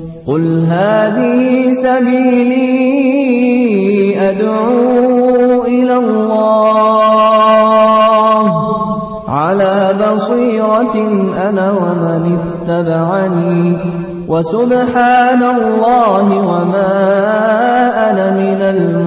قل هذه سبيلي أدعو إلى الله على بصيرة أنا ومن اتبعني وسبحان الله وما أنا من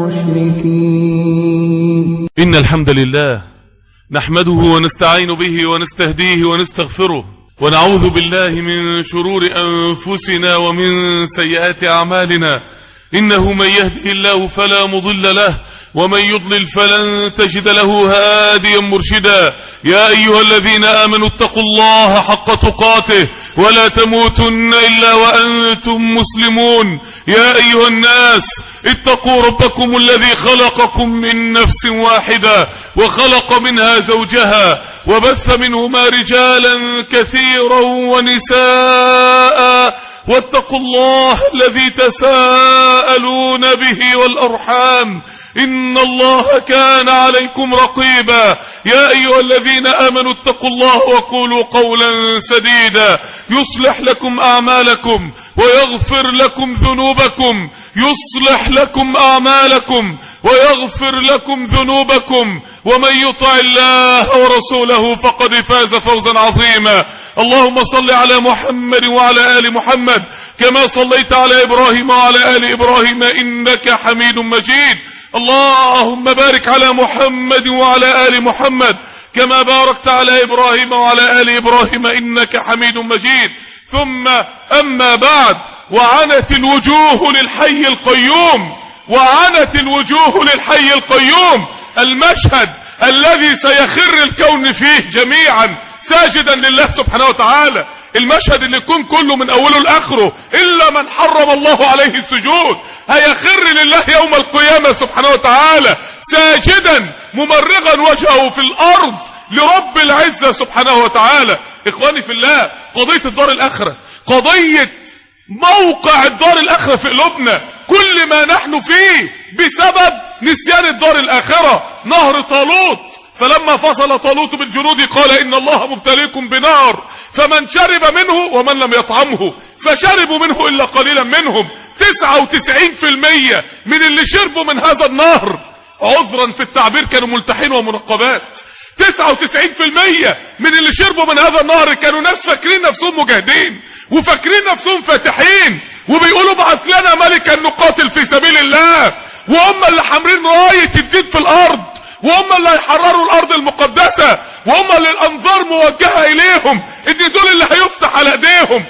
المشركين. إن الحمد لله نحمده ونستعين به ونستهديه ونستغفره ونعوذ بالله من شرور أنفسنا ومن سيئات أعمالنا. إنه من يهده الله فلا مضل له ومن يضلل فلن تجد له هاديا مرشدا. يا أيها الذين آمنوا اتقوا الله حق تقاته ولا تموتن إلا وأنتم مسلمون. يا أيها الناس اتقوا ربكم الذي خلقكم من نفس واحدة وخلق منها زوجها وبث منهما رجالا كثيرا ونساء واتقوا الله الذي تساءلون به والأرحام إن الله كان عليكم رقيبا. يا أيها الذين آمنوا اتقوا الله وقولوا قولا سديدا يصلح لكم أعمالكم ويغفر لكم ذنوبكم يصلح لكم أعمالكم ويغفر لكم ذنوبكم ومن يطع الله ورسوله فقد فاز فوزا عظيما. اللهم صل على محمد وعلى آل محمد كما صليت على إبراهيم وعلى آل إبراهيم إنك حميد مجيد. اللهم بارك على محمد وعلى آل محمد كما باركت على إبراهيم وعلى آل إبراهيم إنك حميد مجيد. ثم أما بعد، وعنت الوجوه للحي القيوم، وعنت الوجوه للحي القيوم، المشهد الذي سيخر الكون فيه جميعا ساجدا لله سبحانه وتعالى، المشهد اللي يكون كله من أوله لآخره إلا من حرم الله عليه السجود هيخر لله يوم القيامة سبحانه وتعالى ساجدا ممرغا وجهه في الأرض لرب العزة سبحانه وتعالى. إخواني في الله، قضية الدار الآخرة، قضية موقع الدار الآخرة في قلوبنا، كل ما نحن فيه بسبب نسيان الدار الآخرة. نهر طالوت، فلما فصل طالوت بالجنود قال إن الله مبتليكم بنار فمن شرب منه ومن لم يطعمه فشربوا منه إلا قليلا منهم. 99% من اللي شربوا من هذا النهر عذرا في التعبير كانوا ملتحين ومنقبات. 99% من اللي شربوا من هذا النهر كانوا ناس فاكرين نفسهم مجاهدين وفاكرين نفسهم فاتحين وبيقولوا بعث لنا ملكا نقاتل في سبيل الله، وهم اللي حاملين راية الدين في الأرض، وهم اللي هيحرروا الأرض المقدسة، وهم اللي الأنظار موجهة إليهم إن دول اللي هيفتح على إيديهم.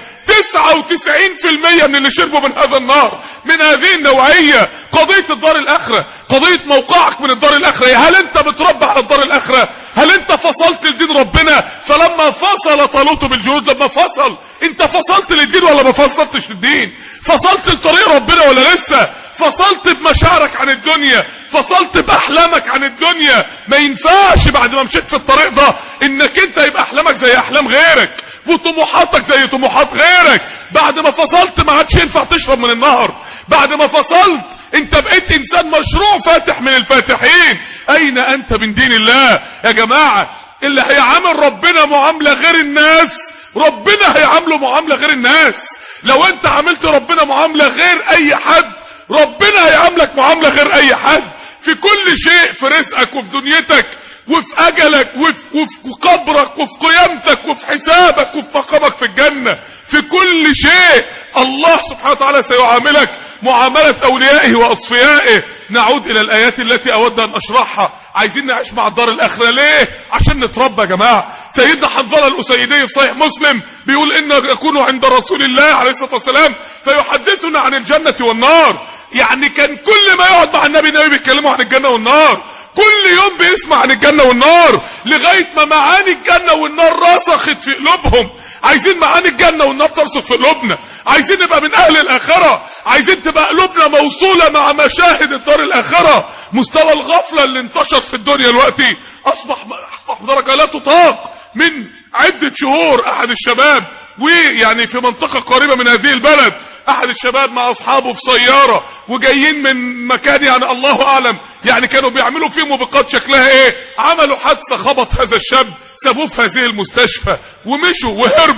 99% من اللي شربوا من هذا النار من هذه النوعية. قضية الدار الآخرة، قضية موقعك من الدار الآخرة، هل أنت بتربى على الدار الآخرة؟ هل أنت فصلت لدين ربنا؟ فلما فصل طالوت بالجنود، لما فصل، أنت فصلت للدين ولا ما فصلتش للدين؟ فصلت لطريق ربنا ولا لسه؟ فصلت بمشاعرك عن الدنيا، فصلت بأحلامك عن الدنيا. ما ينفعش بعد ما مشيت في الطريق ده انك انت يبقى احلامك زي احلام غيرك وطموحاتك زي طموحات غيرك. بعد ما فصلت ما عادش ينفع تشرب من النهر. بعد ما فصلت انت بقيت انسان مشروع فاتح من الفاتحين. اين انت من دين الله يا جماعة؟ اللي هيعامل ربنا معاملة غير الناس ربنا هيعامله معاملة غير الناس. لو انت عاملت ربنا معاملة غير اي حد ربنا هيعاملك معاملة غير اي حد في كل شيء، في رزقك وفي دنيتك وفي اجلك وفي قبرك وفي قيامتك وفي حسابك وفي مقامك في الجنة. في كل شيء الله سبحانه وتعالى سيعاملك معاملة اوليائه واصفيائه. نعود الى الايات التي اود ان اشرحها. عايزين نعيش مع الدار الاخرة ليه؟ عشان نتربى يا جماعة. سيدنا حنظلة الأسيدي في صحيح مسلم بيقول إن يكون عند رسول الله عليه الصلاة والسلام فيحدثنا عن الجنة والنار. يعني كان كل ما يقعد مع النبي بيتكلموا عن الجنة والنار، كل يوم بيسمع عن الجنة والنار لغاية ما معاني الجنة والنار رسخت في قلوبهم. عايزين معاني الجنة والنار ترسخ في قلوبنا، عايزين نبقى من أهل الآخرة، عايزين تبقى قلوبنا موصولة مع مشاهد الدار الآخرة. مستوى الغفلة اللي انتشر في الدنيا دلوقتي أصبح بدرجة لا تطاق. من عدة شهور أحد الشباب ويعني في منطقة قريبة من هذه البلد، أحد الشباب مع أصحابه في سيارة وجايين من مكان يعني الله أعلم يعني كانوا بيعملوا فيه موبقات شكلها إيه، عملوا حادثة خبط هذا الشاب، سابوه في هذه المستشفى ومشوا وهربوا.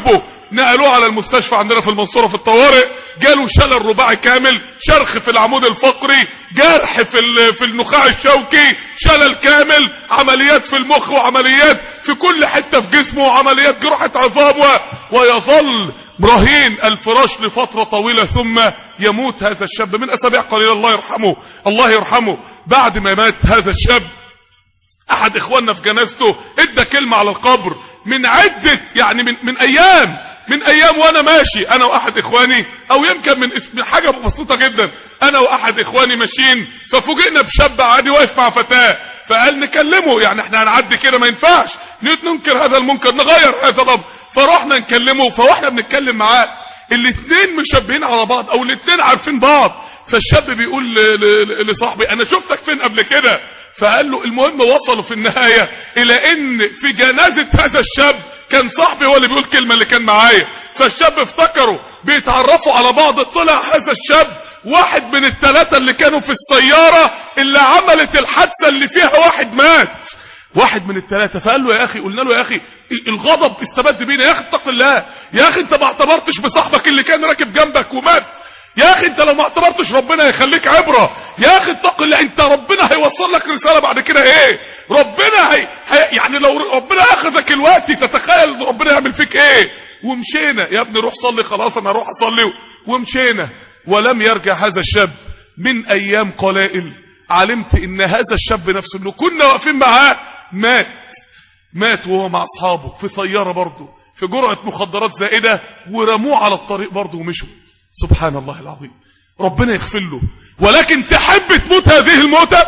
نقلوه على المستشفى عندنا في المنصورة في الطوارئ، جاله شلل رباعي كامل، شرخ في العمود الفقري، جرح في النخاع الشوكي، شلل كامل، عمليات في المخ وعمليات في كل حتة في جسمه وعمليات جراحة عظام، ويظل رهين الفراش لفترة طويلة ثم يموت هذا الشاب من أسابيع قليلة. الله يرحمه الله يرحمه. بعد ما مات هذا الشاب أحد إخواننا في جنازته ادى كلمة على القبر من عدة يعني من أيام وأنا ماشي أنا وأحد إخواني، أو يمكن من حاجة بسيطة جدا، أنا وأحد إخواني ماشيين ففوجئنا بشاب عادي واقف مع فتاة، فقال نكلمه، يعني احنا هنعدي كده ما ينفعش ننكر هذا المنكر، نغير هذا الأمر. فروحنا نكلمه، فواحنا بنتكلم معاه الاتنين مشابهين على بعض او الاتنين عارفين بعض، فالشاب بيقول لصاحبي انا شفتك فين قبل كده؟ فقال له المهم وصلوا في النهاية الى ان في جنازة هذا الشاب كان صاحبي هو اللي بيقول كلمة اللي كان معايا، فالشاب افتكروا بيتعرفوا على بعض، طلع هذا الشاب واحد من الثلاثة اللي كانوا في السيارة اللي عملت الحادثة اللي فيها واحد مات، واحد من الثلاثة. فقال له يا اخي، قلنا له يا اخي الغضب استبد بينا، يا اخي اتق الله، يا اخي انت ما اعتبرتش بصاحبك اللي كان راكب جنبك ومات، يا اخي انت لو ما اعتبرتش ربنا هيخليك عبرة، يا اخي اتق الله، انت ربنا هيوصل لك رسالة بعد كده ايه؟ ربنا يعني لو ربنا اخذك الوقت تتخيل ربنا يعمل فيك ايه؟ ومشينا يا ابني روح صلي، خلاص انا اروح اصلي، ومشينا. ولم يرجع هذا الشاب. من ايام قلائل علمت ان هذا الشاب نفسه اللي كنا واقفين معاه مات وهو مع اصحابه في سيارة برضه في جرعة مخدرات زائدة، ورموه على الطريق برضه ومشوا. سبحان الله العظيم، ربنا يغفر له. ولكن تحب تموت هذه الموتة؟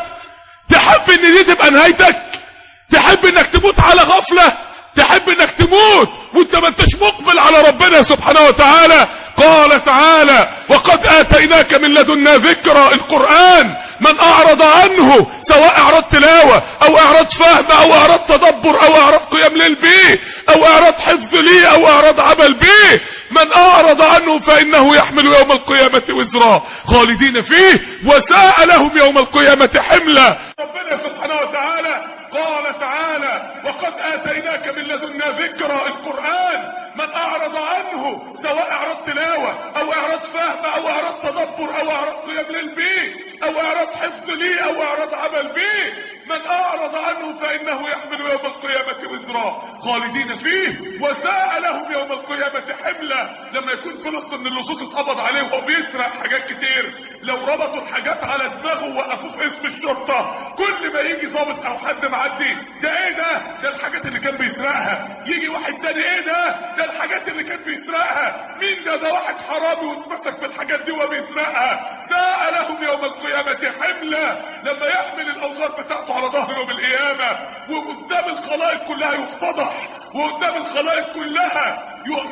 تحب ان دي تبقى نهايتك؟ تحب انك تموت على غفلة؟ تحب انك تموت وانت ما انتش مقبل على ربنا سبحانه وتعالى؟ قال تعالى وقد آتيناك من لدنا ذكرى، القرآن من أعرض عنه سواء أعرض تلاوة أو أعرض فهم أو أعرض تدبر أو أعرض قيام ليل به أو أعرض حفظ لي أو أعرض عمل به، من أعرض عنه فإنه يحمل يوم القيامة وزرا خالدين فيه وساء لهم يوم القيامة حملا. ربنا سبحانه وتعالى قال تعالى وقد آتيناك من لدنا ذكرى، القرآن من أعرض عنه سواء أعرض تلاوة أو أعرض فهم أو أعرض تدبر أو أعرض قيام ليل به أو أعرض حفظ لي أو أعرض عمل به، من أعرض عنه فإنه يحمل يوم القيامة وزرا خالدين فيه وساء لهم يوم القيامة حملا. لما يكون في نص من اللصوص اتقبض عليه وهو بيسرق حاجات كتير، لو ربطوا الحاجات على دماغه ووقفوه في اسم الشرطة، كل ما يجي ضابط أو حد معدي ده ايه ده الحاجات اللي كان بيسرقها، يجي واحد تاني ايه ده الحاجات اللي كان بيسرقها، مين ده واحد حرامي واتمسك بالحاجات دي وبيسرقها، ساء لهم يوم القيامة حملا. لما يحمل الأوزار بتاعته على ظهره يوم القيامة وقدام الخلائق كلها يفتضح وقدام الخلائق كلها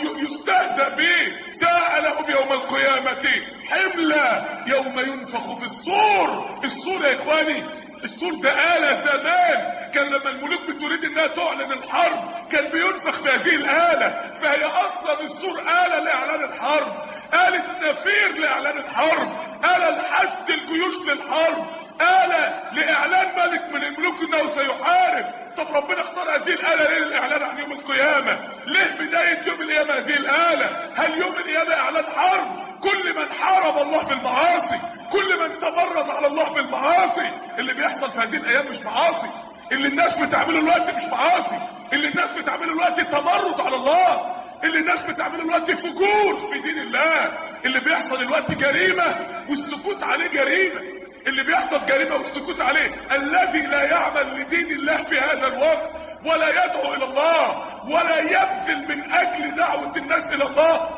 يستهزأ به، ساء لهم يوم القيامة حملا. يوم ينفخ في الصور، الصور يا إخواني السور ده آلة زمان، كان لما الملوك بتريد انها تعلن الحرب كان بينفخ في هذه الآلة، فهي اصلا السور آلة لاعلان الحرب، آلة نفير لاعلان الحرب، آلة لحشد الجيوش للحرب، آلة لاعلان ملك من الملوك انه سيحارب. طب ربنا اختار هذه الآلة ليه للاعلان عن يوم القيامة؟ ليه بداية يوم القيامة هذه الآلة؟ هل يوم القيامة اعلان حرب؟ كل من حارب الله بالمعاصي، كل من تمرد على الله بالمعاصي، اللي بيحصل في هذه الايام مش معاصي، اللي الناس بتعمله الوقت مش معاصي، اللي الناس بتعمله الوقت تمرد على الله، اللي الناس بتعمله الوقت فجور في دين الله، اللي بيحصل الوقت جريمة والسكوت عليه جريمة، اللي بيحصل جريمة والسكوت عليه. الذي لا يعمل لدين الله في هذا الوقت ولا يدعو الى الله ولا يبذل من اجل دعوة الناس الى الله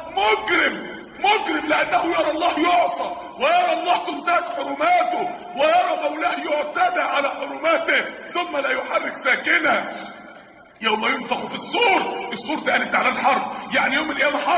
مجرم، لأنه يرى الله يعصى ويرى الله تنتهك حرماته ويرى مولاه يعتدى على حرماته ثم لا يحرك ساكنه. يوم ينفخ في الصور، الصور ده قالت اعلان حرب، يعني يوم القيامة حرب،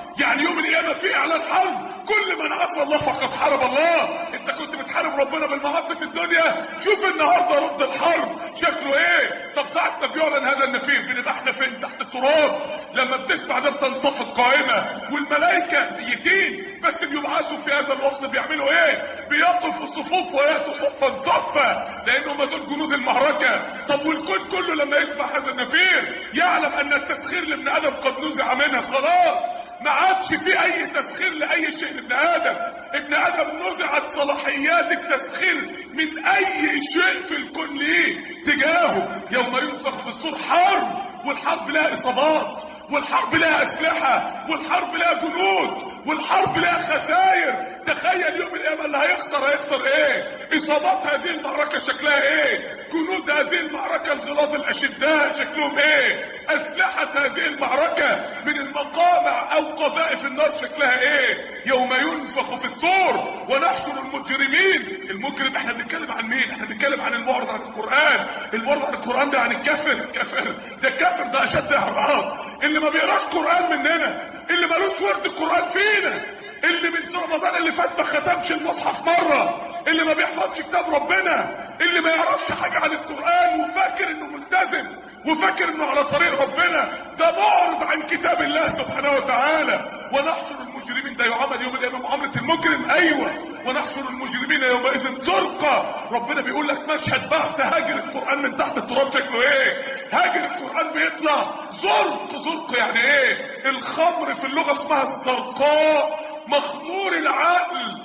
يعني يوم القيامة في اعلان حرب، كل من عصى الله فقد حارب الله. انت كنت بتحارب ربنا بالمعاصي في الدنيا، شوف النهارده رد الحرب شكله ايه. طب ساعة ما بيعلن هذا النفير بنبقى احنا فين؟ تحت التراب. لما بتسمع ده بتنتفض قائمة، والملائكة ميتين بس بيبعثوا في هذا الوقت بيعملوا ايه؟ بيقفوا صفوف وياتوا صفا صفا، لانهم دول جنود المعركة. طب والكون كله لما يسمع هذا النفير يعلم ان التسخير لابن ادم قد نزع منها، خلاص ما عادش في اي تسخير لاي شيء لابن ادم. ابن ادم نزعت صلاحيات التسخير من اي شيء في الكون ليه تجاهه. يوم ينفخ في الصور حرب، والحرب لها اصابات، والحرب لها اسلحة، والحرب لها جنود، والحرب لها خسائر. تخيل يوم القيامة اللي هيخسر ايه؟ اصابات هذه المعركة شكلها ايه؟ جنود هذه المعركة الغلاظ الاشداء شكلهم ايه؟ اسلحة هذه المعركة من المقامع او قذائف النار شكلها ايه؟ يوم ينفخ في الصور ونحشر المجرمين. المجرم احنا بنتكلم عن مين؟ احنا بنتكلم عن المعرض عن القرآن. المعرض عن القرآن ده عن الكافر. ده الكافر ده اشد اعراض. اللي ما بيقراش قرآن مننا، اللي مالوش ورد القرآن فينا، اللي من رمضان اللي فات ما ختمش المصحف مرة، اللي ما بيحفظش كتاب ربنا، اللي ما يعرفش حاجة عن القرآن وفاكر انه ملتزم وفاكر انه على طريق ربنا، ده معرض عن كتاب الله سبحانه وتعالى. ونحشر المجرمين، ده يعامل يوم القيامة معاملة المجرم. ايوه، ونحشر المجرمين يومئذ زرقا. ربنا بيقول لك مشهد بعث هاجر القرآن من تحت التراب شكله ايه؟ هاجر القرآن بيطلع زرق يعني ايه؟ الخمر في اللغة اسمها الزرقاء، مخمور العقل.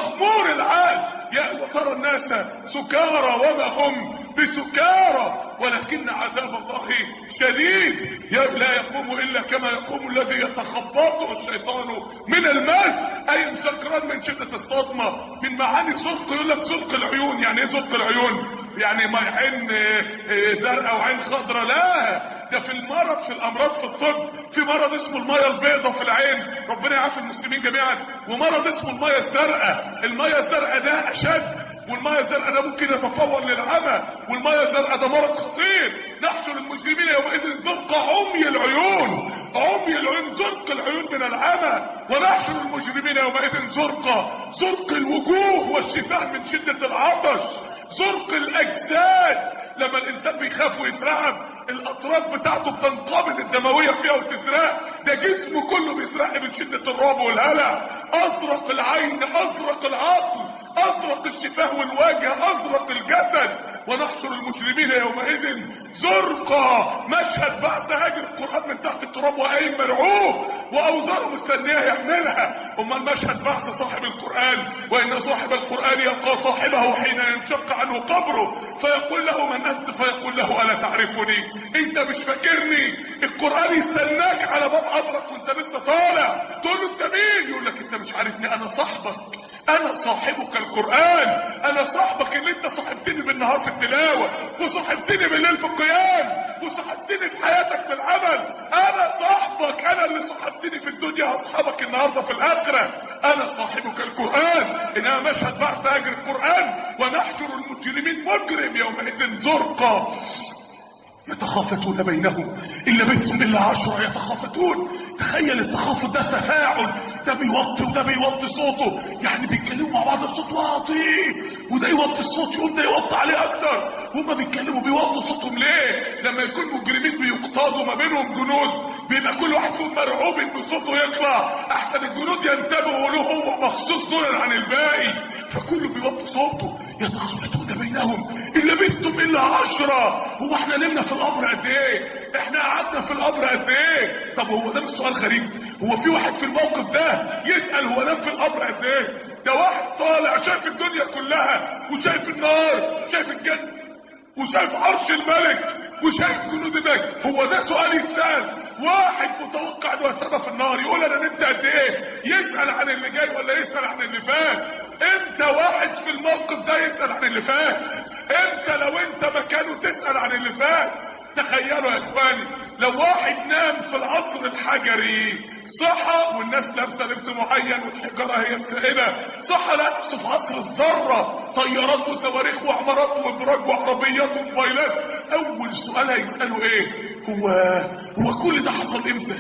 يا وترى الناس سكارى وما هم بسكارى ولكن عذاب الله شديد. لا يقوم الا كما يقوم الذي يتخبطه الشيطان من المس، اي سكران من شدة الصدمة. من معاني زرق، يقول لك زرق العيون. يعني ايه زرق العيون؟ يعني ما عين زرقاء وعين خضراء؟ لا، ده في المرض، في الامراض، في الطب في مرض اسمه المية البيضاء في العين، ربنا يعافي المسلمين جميعا، ومرض اسمه المية الزرقاء. المية الزرقاء ده اشد، والمية الزرقاء ده ممكن يتطور للعمى، والمية الزرقاء ده مرض خطير. نحشر المسلمين يومئذ زرقا عمي العيون، زرق العيون من العمى. ونحشر المجرمين يومئذ زرق الوجوه والشفاه من شدة العطش، زرق الاجساد. لما الانسان بيخاف ويترعب الاطراف بتاعته بتنقبض الدمويه فيها وتزرق، ده جسمه كله بيزرق من شده الرعب والهلع. ازرق العين، ازرق العقل، ازرق الشفاه والوجه، ازرق الجسد. ونحشر المجرمين يومئذ زرقا. مشهد بعث هاجر القرآن من تحت التراب وقايم مرعوب واوزاره مستنيه يحملها. اما المشهد بعث صاحب القرآن، وان صاحب القرآن يلقى صاحبه حين ينشق عنه قبره فيقول له من انت؟ فيقول له الا تعرفني؟ انت مش فاكرني؟ القرآن يستناك على باب قبرك وانت لسه طالع، تقول له انت مين؟ يقول لك انت مش عارفني، انا صاحبك، انا صاحبك القرآن، انا صاحبك اللي انت صاحبتني بالنهار في التلاوة، وصاحبتني بالليل في القيام، وصاحبتني في حياتك بالعمل. انا صاحبك، انا اللي صاحبتني في الدنيا هصحبك النهارده في الاخرة. انا صاحبك القرآن. انها مشهد بعث هاجر القرآن. ونحشر المجرمين مجرم يومئذ زرقا يتخافتون بينهم إن لبثتم إلا 10 يتخافتون. تخيل التخافت ده تفاعل، ده بيوطي وده بيوطي صوته، يعني بيتكلموا مع بعض بصوت واطي، وده يوطي الصوت يقوم ده يوطي عليه اكتر. هما بيتكلموا بيوطوا صوتهم ليه؟ لما يكون مجرمين بيقتادوا ما بينهم جنود بيبقى كل واحد فيهم مرعوب انه صوته يطلع احسن الجنود ينتبهوا له هو مخصوص دولا عن الباقي، فكله بيوطي صوته. يتخافتون بينهم إن لبثتم إلا 10. هو احنا نمنا في القبر قد ايه؟ احنا قعدنا في القبر قد ايه؟ طب هو ده مش سؤال غريب؟ هو في واحد في الموقف ده يسأل هو نام في القبر قد ايه؟ ده واحد طالع شايف الدنيا كلها، وشايف النار، شايف الجنة، وشايف عرش الملك، وشايف جنود الملك. هو ده سؤال يتسأل؟ واحد متوقع انه هيترمى في النار يقول انا نمت قد ايه؟ يسأل عن اللي جاي ولا يسأل عن اللي فات؟ امتى واحد في الموقف ده يسأل عن اللي فات؟ امتى لو انت مكانه تسأل عن اللي فات؟ تخيلوا يا اخواني لو واحد نام في العصر الحجري صحى والناس لابسه لبس معين والحجاره هي السائله، صحى لقى نفسه في عصر الذره، طيارات وصواريخ وعمارات وابراج وعربيات وموبايلات. اول سؤال هيساله ايه؟ هو كل ده حصل امتى؟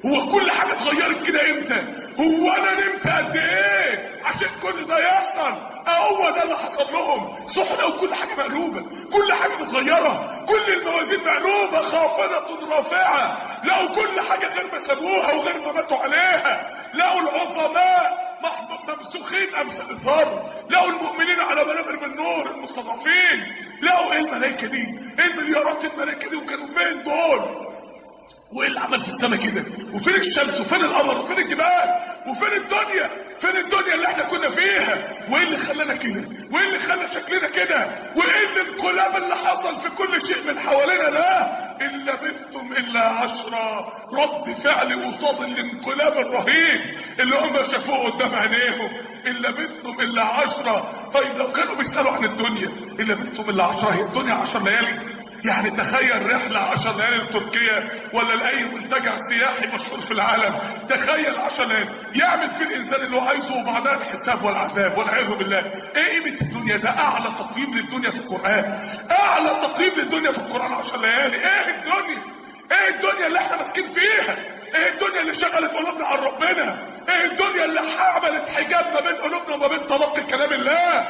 هو كل حاجة اتغيرت كده امتى؟ هو انا نمت قد ايه عشان كل ده يحصل؟ هو ده اللي حصل لهم. صحنا وكل حاجة مقلوبة، كل حاجة متغيرة، كل الموازين مقلوبة، خافضة رافعة. لقوا كل حاجة غير ما سابوها وغير ما ماتوا عليها. لقوا العظماء ممسوخين امثال الذر. لقوا المؤمنين على منابر من نور المستضعفين. لقوا ايه الملائكة دي؟ ايه المليارات الملائكة دي؟ وكانوا فين دول؟ وايه اللي عمل في السماء كده؟ وفين الشمس؟ وفين القمر؟ وفين الجبال؟ وفين الدنيا؟ فين الدنيا اللي احنا كنا فيها؟ وايه اللي خلانا كده؟ وايه اللي خلى شكلنا كده؟ وايه الانقلاب اللي حصل في كل شيء من حوالينا ده؟ ان لبثتم الا 10. رد فعل قصاد الانقلاب الرهيب اللي هم شافوه قدام عينيهم. ان لبثتم الا 10. طيب لو كانوا بيسالوا عن الدنيا، ان لبثتم الا 10، هي الدنيا 10 ليالي؟ يعني تخيل رحلة 10 ليالي لتركيا ولا لأي منتجع سياحي مشهور في العالم. تخيل 10 ليالي يعمل فيه الإنسان اللي هو عايزه، وبعدها الحساب والعذاب والعياذ بالله. ايه قيمة الدنيا؟ ده أعلى تقييم للدنيا في القرآن. أعلى تقييم للدنيا في القرآن 10 ليالي. ايه الدنيا؟ ايه الدنيا اللي احنا ماسكين فيها؟ ايه الدنيا اللي شغلت قلوبنا عن ربنا؟ ايه الدنيا اللي عملت حجاب ما بين قلوبنا وما بين تلقي كلام الله؟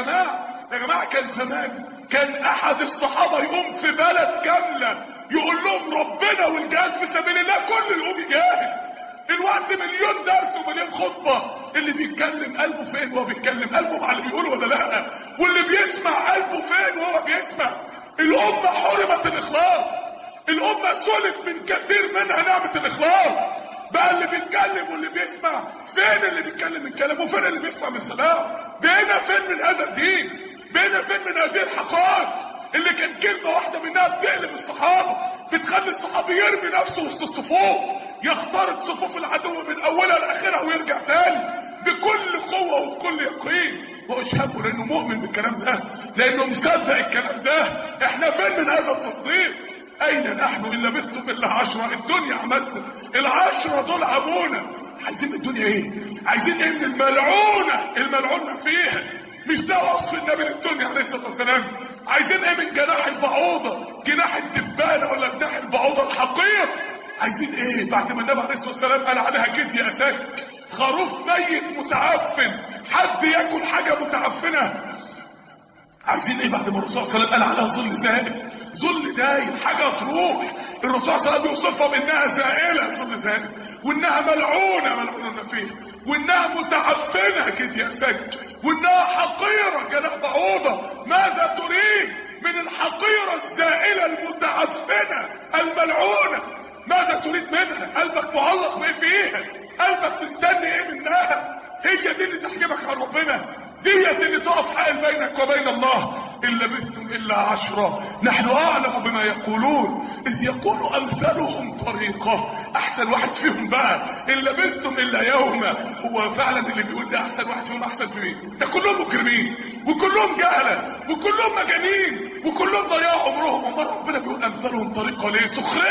يا جماعة كان زمان كان احد الصحابة يقوم في بلد كاملة يقول لهم ربنا والجهاد في سبيل الله، كله يقوم يجاهد. الوقت مليون درس ومليون خطبة. اللي بيتكلم قلبه فين وهو بيتكلم؟ قلبه مع اللي بيقوله ولا لا؟ واللي بيسمع قلبه فين وهو بيسمع؟ الأمة حرمت الإخلاص. الأمة سلب من كثير منها نعمة الإخلاص. بقى اللي بيتكلم واللي بيسمع فين؟ اللي بيتكلم من كلام وفين اللي بيسمع من سلام؟ بقينا فين من هذا الدين؟ بقينا فين من هذه الحقائق اللي كان كلمة واحدة منها بتقلب الصحابة، بتخلي الصحابي يرمي نفسه وسط الصفوف، يخترق صفوف العدو من أولها لآخرها ويرجع تاني بكل قوة وبكل يقين. وأشهد لأنه مؤمن بالكلام ده، لأنه مصدق الكلام ده. احنا فين من هذا التصديق؟ أين نحن إن لبثتم إلا 10؟ الدنيا عملنا، 10 دول عمونا. عايزين الدنيا إيه؟ عايزين إيه من الملعونة؟ الملعونة فيها. مش ده وصف النبي للدنيا عليه الصلاة والسلام. عايزين إيه من جناح البعوضة؟ جناح الدبانة ولا جناح البعوضة الحقير؟ عايزين إيه بعد ما النبي عليه الصلاة والسلام قال عليها كده يا أساك؟ خروف ميت متعفن، حد ياكل حاجة متعفنة؟ عايزين ايه بعد ما الرسول صلى الله عليه وسلم قال عليها ظل زائل، ظل دايل، حاجه تروح؟ الرسول صلى الله عليه وسلم بيوصفها بانها زائله، ظل زائل، وانها ملعونه فيه، وانها متعفنه كده يا سج، وانها حقيره جناح بعوضه. ماذا تريد من الحقيره الزائله المتعفنه الملعونه؟ ماذا تريد منها؟ قلبك معلق بايه فيها؟ قلبك مستني ايه منها؟ هي دي اللي تحجبك عن ربنا؟ ديت اللي تقف حائل بينك وبين الله. إن لبثتم إلا 10. نحن أعلم بما يقولون إذ يقول أمثالهم طريقة. أحسن واحد فيهم بقى إن لبثتم إلا يوما. هو فعلا اللي بيقول ده أحسن واحد فيهم أحسن في مين؟ ده كلهم مجرمين وكلهم جهلة وكلهم مجانين وكلهم ضياع عمرهم. أمال ربنا بيقول أمثالهم طريقة ليه؟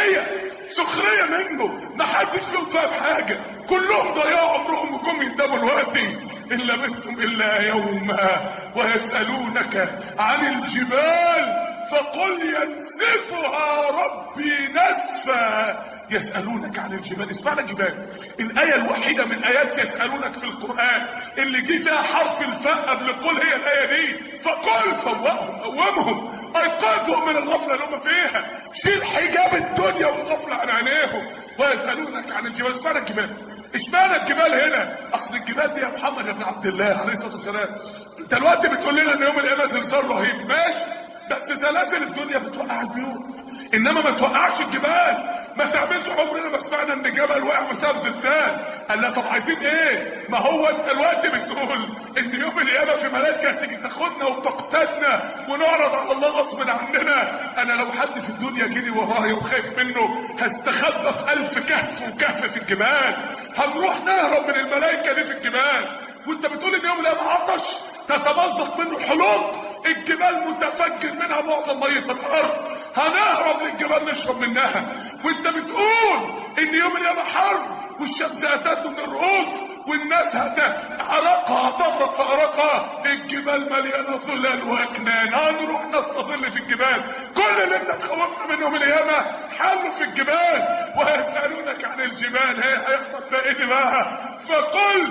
سخرية منه. ما حدش فيهم فاهم حاجة، كلهم ضياع عمرهم وكم يندموا دلوقتي. إن لبثتم إلا يوما ويسألونك عن الجبال فقل ينسفها ربي نسفا. يسألونك عن الجبال. اسمعنا الجبال، الآية الوحيدة من آيات يسألونك في القرآن اللي جه فيها حرف الفاء قبل قل هي الآية دي. فقل فوقهم، قومهم، أيقظهم من الغفلة اللي هم فيها، شيل حجاب الدنيا والغفلة عن عينيهم. ويسألونك عن الجبال. اسمعنا الجبال. اشمعنى الجبال هنا؟ اصل الجبال دي يا محمد يا ابن عبد الله عليه الصلاه والسلام، انت دلوقتي بتقول لنا ان يوم القيامه زلزال رهيب، ماشي، بس زلازل الدنيا بتوقع البيوت انما ما توقعش الجبال. ما تعملش عمرنا ما سمعنا ان جبل وقع بسبب زلزال. قال لا طب عايزين ايه؟ ما هو انت دلوقتي بتقول ان يوم القيامه في ملائكه تيجي تاخدنا وتقتدنا ونعرض على الله غصب عننا. انا لو حد في الدنيا جري ورايا وخايف منه هستخبى في 1000 كهف وكهف في الجبال، هنروح نهرب من الملائكه دي في الجبال. وانت بتقول ان يوم القيامه عطش تتمزق منه الحلوق، الجبال متفجر منها معظم ميه الارض، هنهرب للجبال نشرب منها. وانت بتقول ان يوم القيامه حر والشمس اتت من الرؤوس والناس عرقها هتبرق في عرقها، الجبال مليانه ظلال واكنان، هنروح نستظل في الجبال. كل اللي انت تخوفنا منهم القيامه حله في الجبال. ويسالونك عن الجبال، هيحصل فيها ايه بقى؟ فقل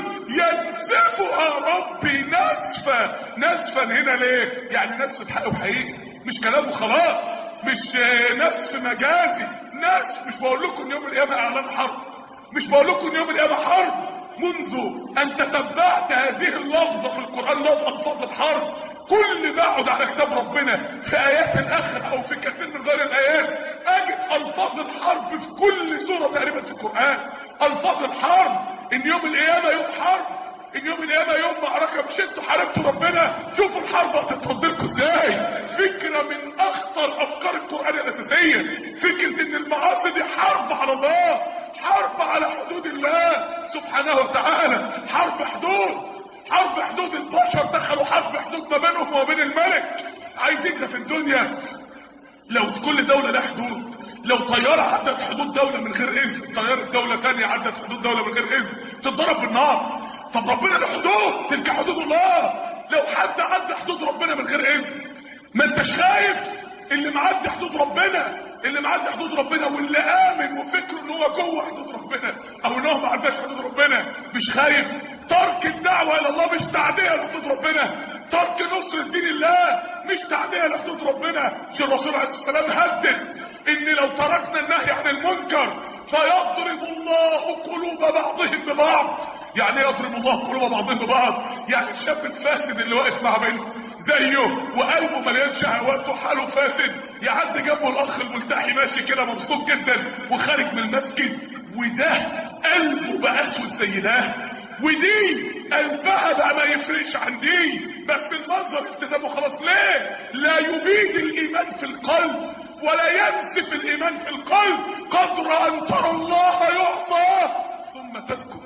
ينسفها ربي نسفا. نسفا هنا ليه؟ يعني نسف بحق وحقيقي، مش كلام وخلاص، مش نسف مجازي، نسف. مش بقول لكم ان يوم القيامه اعلان حرب، مش بقول لكم ان يوم القيامه حرب. منذ ان تتبعت هذه اللفظه في القران، الفاظ الحرب، كل ما اقعد على كتاب ربنا في ايات الاخره او في كثير من غير الايات اجد الفاظ الحرب في كل سوره تقريبا في القران. الفاظ الحرب، ان يوم القيامه يوم حرب، ان يوم القيامه يوم معركه. مش انتوا حاربتوا ربنا؟ شوفوا الحرب هتترد لكم ازاي. فكره من اخطر افكار القران الاساسيه، فكره ان المعاصي دي حرب على الله، حرب على حدود الله سبحانه وتعالى، حرب حدود، حرب حدود. البشر دخلوا حرب حدود ما بينهم وما بين الملك. عايزين في الدنيا لو كل دولة لها حدود، لو طيارة عدت حدود دولة من غير إذن، طيارة دولة تانية عدت حدود دولة من غير إذن، تتضرب بالنار. طب ربنا له حدود، تلك حدود الله. لو حد عدى حدود ربنا من غير إذن، ما انتش خايف؟ اللي معدي حدود ربنا، اللي معدي حدود ربنا واللي آمن وفكره ان هو جوه حدود ربنا او ان هو ما عداش حدود ربنا مش خايف؟ ترك الدعوة الى الله مش تعدية لحدود ربنا، ترك نصر الدين الله مش تعدية لحدود ربنا. مش الرسول عليه الصلاة والسلام هدد ان لو تركنا النهي عن المنكر فيضرب الله قلوب بعضهم ببعض. يعني يضرب الله قلوب بعضهم ببعض، يعني الشاب الفاسد اللي واقف مع بنت زيه وقلبه مليان شهوات وحاله فاسد، يعدي جنبه الاخ الملتحي ماشي كده مبسوط جدا وخارج من المسجد، وده قلبه بقى اسود زي ده، ودي قلبها بقى ما يفرقش عن دي، بس المنظر التزامه خلاص. ليه؟ لا يبيد الايمان في القلب ولا ينسف الايمان في القلب. قدر ان ترى الله يعصى ثم تسكت،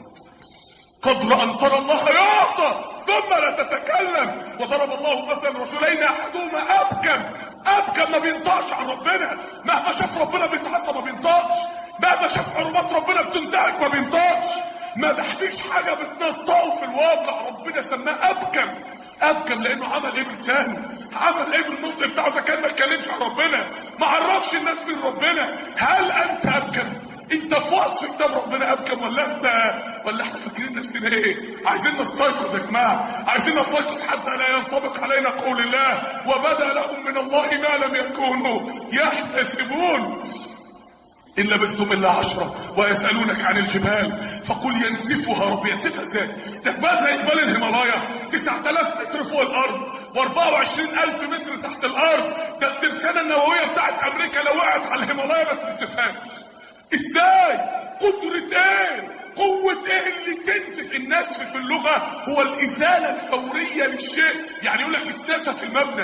قدر ان ترى الله يعصى ثم لا تتكلم. وضرب الله مثلا رجلين احدهما ابكم ما بينطقش عن ربنا، مهما شاف ربنا بيتعصى ما بينطقش، مهما شاف حرمات ربنا بتنتهك ما بينطقش، ما فيش حاجه بتنطقه في الواقع. ربنا سماه ابكم لانه عمل ايه بلسانه، عمل ايه بالنطق بتاعه، اذا كان ما اتكلمش عن ربنا، ما عرفش الناس من ربنا. هل انت ابكم؟ انت في وصف كتاب ربنا ابكم ولا احنا فاكرين نفسنا ايه؟ عايزين نستيقظ يا جماعه، عايزين نستيقظ حتى لا ينطبق علينا قول الله وبدا لهم من الله ما لم يكونوا يحتسبون. إن لبثتم إلا 10 ويسألونك عن الجبال فقل ينسفها ربي. ينسفها ازاي؟ ده جبال زي جبال الهيمالايا 9000 متر فوق الأرض و24000 متر تحت الأرض. ده الترسانة النووية بتاعت أمريكا لو وقعت على الهيمالايا ما تنسفهاش. ازاي؟ قدرة ايه؟ قوة ايه اللي تنسف؟ النسف في اللغة هو الازالة الفورية للشيء. يعني يقول لك اتنسف المبنى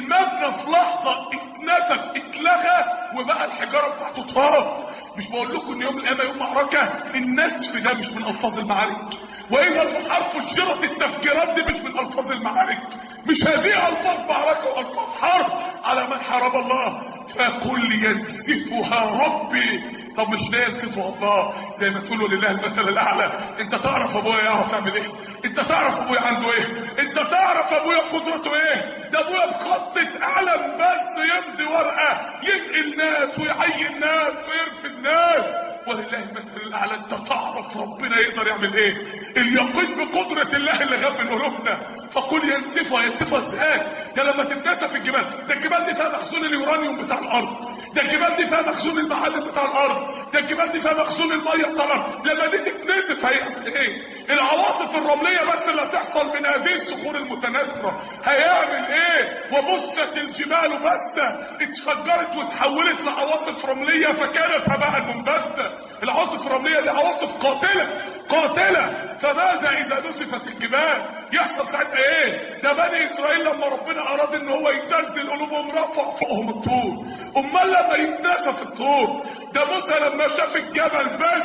في لحظة اتنسف اتلغى وبقى الحجارة بتاعته تراب. مش بقول لكم ان يوم القيامة يوم معركة؟ النسف ده مش من الفاظ المعارك، واذا البحار فجرت التفجيرات دي مش من الفاظ المعارك، مش هذه الفاظ معركة والفاظ حرب على من حارب الله. فقل ينسفها ربي. طب مش ليه ينسفها الله؟ زي ما تقولوا لله المثل الاعلى. انت تعرف ابويا يعرف يعمل ايه؟ انت تعرف ابويا عنده ايه؟ انت تعرف ابويا قدرته ايه؟ ده ابويا بخطة قلم بس يمضي ورقة ينقل ناس ويعين ناس ويرفد ناس. ولله المثل الاعلى. انت تعرف ربنا يقدر يعمل ايه؟ اليقين بقدرة الله اللي غاب من قلوبنا. فقل ينسفها ازاي؟ ده لما تتنسف الجبال، ده الجبال دي فيها مخزون اليورانيوم بتاع الارض، ده الجبال دي فيها مخزون المعادن بتاع الارض، ده الجبال دي فيها مخزون الميه بتاع الارض. لما دي تتنسف هيعمل ايه؟ العواصف الرمليه بس اللي هتحصل من هذه الصخور المتناثره هيعمل ايه؟ وبست الجبال بسه، اتفجرت وتحولت لعواصف رمليه فكانت هباء منبثا. العواصف الرمليه دي عواصف قاتله. فماذا اذا نسفت الجبال؟ يحصل ساعتها ايه؟ ده بني اسرائيل لما ربنا اراد ان هو يزلزل قلوبهم رفع فوقهم الطور. امال لما يتنسف الطور؟ ده موسى لما شاف الجبل بس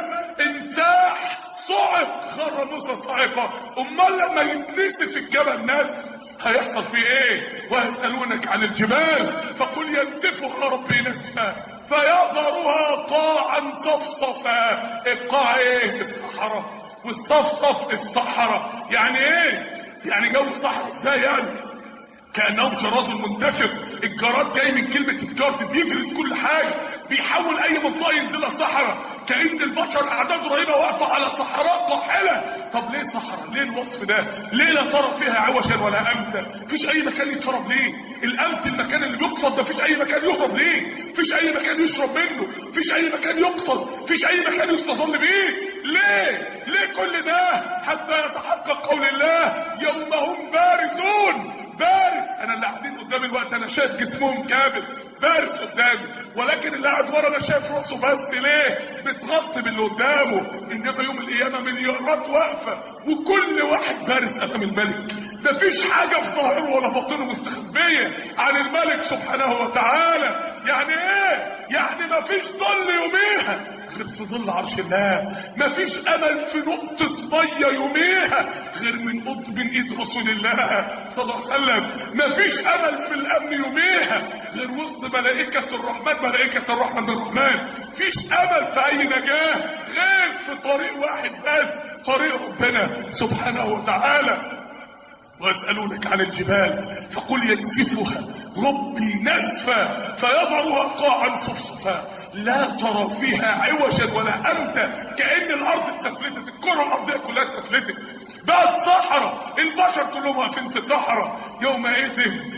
انساح صعق، خر موسى صاعقه. امال لما يتنسف الجبل ناس هيحصل فيه ايه؟ ويسألونك عن الجبال فقل ينسفها ربي نسفا فيظهرها قاعا صفصفا. القاع ايه؟ الصحراء. والصفصف الصحراء. يعني ايه؟ يعني جو صحراء ازاي يعني؟ كأنهم جراد منتشر. الجراد جاي من كلمة الجرد، بيجري في كل حاجة، بيحول أي منطقة ينزلها صحراء. كأن البشر أعداد رهيبة واقفة على صحراء قاحلة. طب ليه صحراء؟ ليه الوصف ده؟ ليه لا ترى فيها عوجا ولا أمتا؟ مفيش أي مكان يتهرب ليه؟ الأمت المكان اللي بيقصد، مفيش أي مكان يهرب ليه؟ مفيش أي مكان يشرب منه، مفيش أي مكان يقصد، مفيش أي مكان يستظل بيه. ليه؟ ليه كل ده؟ حتى يتحقق قول الله يوم هم بارزون. بارز، انا اللي قاعدين قدامي الوقت انا شايف جسمهم كامل بارز قدامي، ولكن اللي قاعد ورا انا شايف راسه بس. ليه؟ بتغطي باللي قدامه. انما يوم القيامه مليارات واقفه وكل واحد بارز امام الملك. مفيش حاجه في ظاهره ولا باطنه مستخبيه عن الملك سبحانه وتعالى. يعني ايه؟ يعني مفيش ظل يوميها غير في ظل عرش الله. مفيش امل في نقطه ميه يوميها غير من ايد رسول الله صلى الله عليه وسلم. مفيش امل في الامن يوميها غير وسط ملائكه الرحمن، ملائكه الرحمن الرحمن. مفيش امل في اي نجاه غير في طريق واحد بس، طريق ربنا سبحانه وتعالى. ويسألونك عن الجبال فقل ينسفها ربي نسفا فيذرها قاعا صفصفا لا ترى فيها عوجا ولا أمتا. كأن الأرض اتسفلتت، الكرة الأرضية كلها اتسفلتت، بقت صحراء، البشر كلهم واقفين في صحراء. يومئذ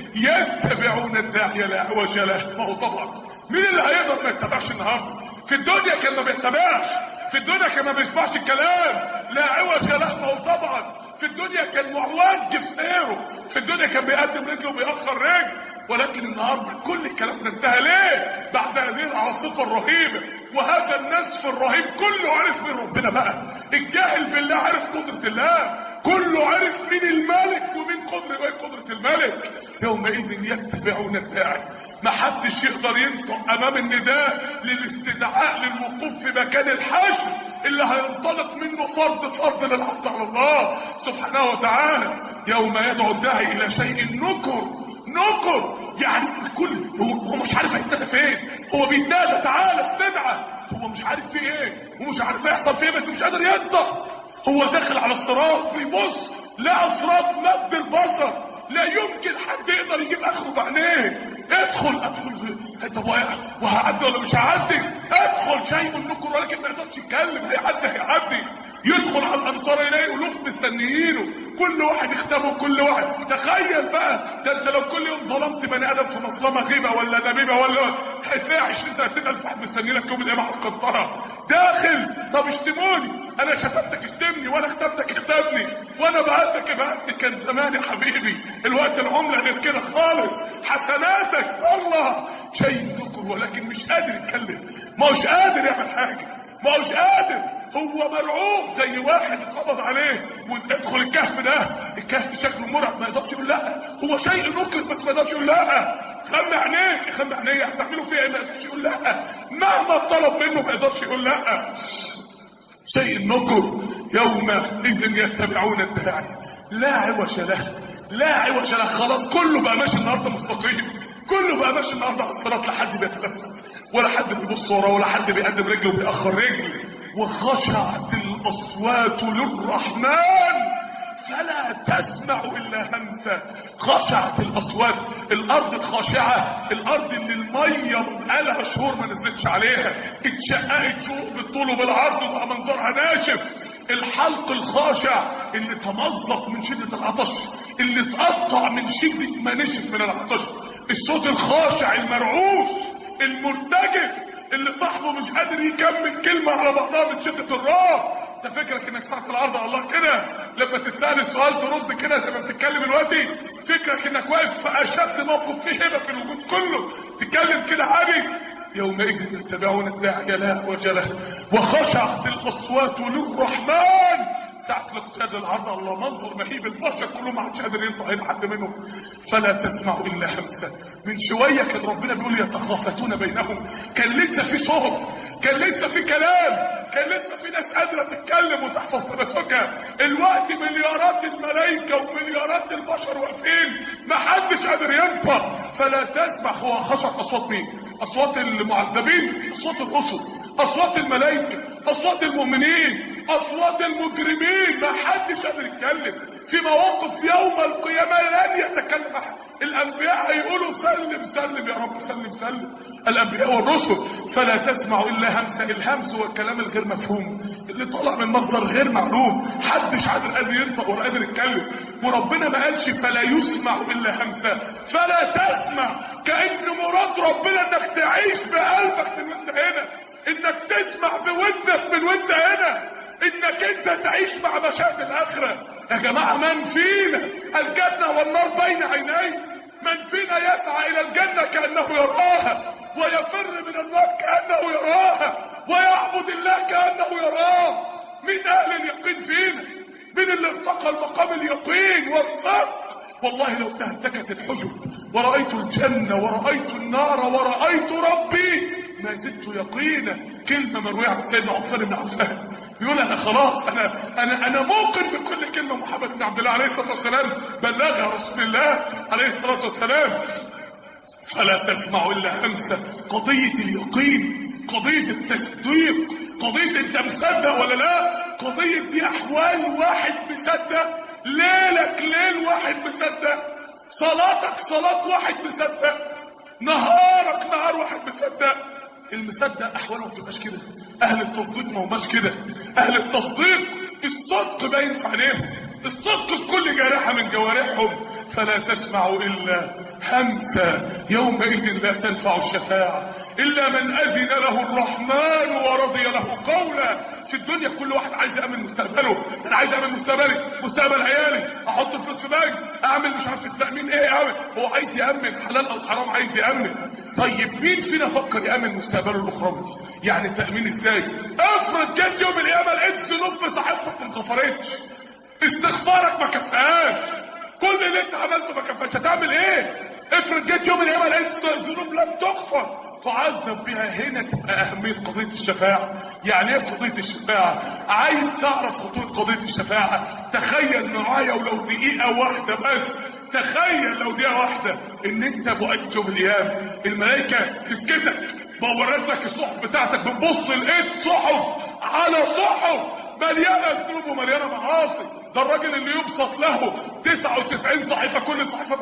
يتبعون الداعي لا عوج له. ما هو طبعا مين اللي هيقدر ما يتبعش النهارده؟ في الدنيا كان ما بيتبعش، في الدنيا كان ما بيسمعش الكلام، لا عوج له. ما هو طبعا في الدنيا كان معوج في سيره، في الدنيا كان بيقدم رجله وبيأخر رجل، ولكن النهارده كل الكلام ده انتهى. ليه؟ بعد هذه العاصفه الرهيبه وهذا النسف الرهيب كله عرف من ربنا بقى. الجاهل بالله عرف قدره الله، كله عرف مين الملك ومين قدرة الملك. يومئذ يتبعون الداعي. ما حدش يقدر ينطق امام النداء للاستدعاء للوقوف في مكان الحشر اللي هينطلق منه فرد فرد للعرض على الله سبحانه وتعالى. يوم يدعو الداعي الى شيء نكر، يعني كل هو مش عارف هيتنادى فين، هو بيتنادى تعالى استدعى، هو مش عارف في ايه ومش عارف هيحصل فيه بس مش قادر ينطق. هو داخل على الصراط بيبص لقى صراط مد البصر، لا يمكن حد يقدر يجيب اخره بعينيه. ادخل طب وهعدي ولا مش هعدي؟ ادخل شيء النكر ولكن ما يقدرش يتكلم. هيعدي يدخل على الامطار يلاقي الوف مستنيينه، كل واحد يختبه كل واحد. تخيل بقى ده انت لو كل يوم ظلمت بني ادم في مظلمه غيبه ولا نميمه ولا هتلاقي 20-30 واحد مستنيينك يوم القيامه على القنطره. داخل طب اشتموني، انا شتمتك اشتمني، وانا اختبتك اختبني، وانا بعتك ابعتني. كان زمان يا حبيبي الوقت العمله غير كده خالص. حسناتك طلع شيء نكر ولكن مش قادر يتكلم، ما هوش قادر يعمل حاجه، ما هوش قادر، هو مرعوب زي واحد اتقبض عليه وادخل الكهف ده. الكهف شكله مرعب ما يقدرش يقول لا، هو شيء نكر بس ما يقدرش يقول لا. خم عينيك هتعملوا فيها ايه؟ ما يقدرش يقول لا، مهما طلب منه ما يقدرش يقول لا. شيء نكر. يومئذ يتبعون الداعي لا عوج له. خلاص كله بقى ماشي النهارده مستقيم، كله بقى ماشي النهارده على الصراط، لا حد بيتلفت ولا حد بيبص وراه ولا حد بيقدم رجله وبيأخر رجله. وخشعت الأصوات للرحمن فلا تسمع إلا همسا. خشعت الأصوات، الأرض الخاشعة، الأرض اللي المية بقالها شهور ما نزلتش عليها، اتشققت شوق بالطول وبالعرض وبقى منظرها ناشف. الحلق الخاشع اللي تمزق من شدة العطش، اللي اتقطع من شدة ما نشف من العطش. الصوت الخاشع المرعوش المرتجف اللي صاحبه مش قادر يكمل كلمة على بعضها من شدة الرعب. انت فكرك انك ساعة العرض على الله كده لما تتسأل السؤال ترد كده زي ما بتتكلم دلوقتي؟ فكرك انك واقف في اشد موقف فيه هبة في الوجود كله تتكلم كده عادي؟ يومئذ يتبعون الداعي لا عوج له وخشعت الاصوات للرحمن. ساعة الاقتياد للعرض على الله منظر مهيب، البشر كلهم ما عادش قادر ينطق هنا حد منهم. فلا تسمع الا همسا. من شويه كان ربنا بيقول يتخافتون بينهم، كان لسه في صوت، كان لسه في كلام، كان لسه في ناس قادره تتكلم وتحفظ تماسكها. الوقت مليارات الملائكه ومليارات البشر واقفين ما حدش قادر ينطق. فلا تسمع. هو خشعت اصوات مين؟ اصوات المعذبين، اصوات الرسل، اصوات الملائكه، اصوات المؤمنين. اصوات المجرمين، ما حدش قادر يتكلم في مواقف يوم القيامة، لن يتكلم احد. الانبياء هيقولوا سلم سلم يا رب، سلم سلم، الانبياء والرسل. فلا تسمع الا همسا، الهمس هو الكلام الغير مفهوم اللي طلع من مصدر غير معلوم، حدش قادر ينطق ولا قادر يتكلم. وربنا ما قالش فلا يسمع الا همسا، فلا تسمع، كأن مراد ربنا انك تعيش بقلبك من وانت هنا، انك تسمع بودنك من وانت هنا، انك انت تعيش مع مشاهد الاخره. يا جماعه، من فينا الجنه والنار بين عينيه؟ من فينا يسعى الى الجنه كانه يراها، ويفر من النار كانه يراها، ويعبد الله كانه يراه؟ من اهل اليقين فينا؟ من اللي ارتقى المقام اليقين والصدق؟ والله لو تهتكت الحجب ورأيت الجنة ورأيت النار ورأيت ربي ما زدت يقينا. كلمة مروية عن سيدنا عثمان بن عفان، بيقول انا خلاص، انا موقن بكل كلمة محمد بن عبد الله عليه الصلاة والسلام بلغها رسول الله عليه الصلاة والسلام. فلا تسمع الا همسة، قضية اليقين، قضية التصديق، قضية انت مصدق ولا لا، قضية دي احوال واحد مصدق، ليلك ليل واحد مصدق، صلاتك صلاة واحد مصدق، نهارك نهار واحد مصدق. المصدق احواله ما بتبقاش كده، اهل التصديق ما هماش كده. اهل التصديق الصدق باين في عينيهم، الصدق في كل جارحة من جوارحهم. فلا تسمع الا همسا، يومئذ لا تنفع الشفاعة الا من اذن له الرحمن ورضي له قولا. في الدنيا كل واحد عايز يامن مستقبله، انا عايز امن مستقبلي، مستقبل عيالي، احط فلوس في بنك، اعمل مش عارف التامين ايه، اعمل. هو عايز يامن حلال او حرام، عايز يامن. طيب مين فينا فكر يامن مستقبله الاخروي؟ يعني التامين ازاي؟ افرض جت يوم القيامه لقيت ذنوب في صحيفتك ما اتغفرتش، استغفارك ما كفاش، كل اللي انت عملته ما كفاش، هتعمل ايه؟ افرض جيت يوم القيامه لقيت ذنوب لم تغفر، تعذب بها. هنا تبقى اهميه قضيه الشفاعه. يعني ايه قضيه الشفاعه؟ عايز تعرف خطوره قضيه الشفاعه؟ تخيل معايا ولو دقيقه واحده بس، تخيل لو دقيقه واحده ان انت بعثت يوم القيامه، الملائكه مسكتك بورت لك الصحف بتاعتك، بتبص لقيت صحف على صحف مليانه ذنوب ومليانه معاصي. ده الراجل اللي يبسط له 99 صحيفه، كل صحيفه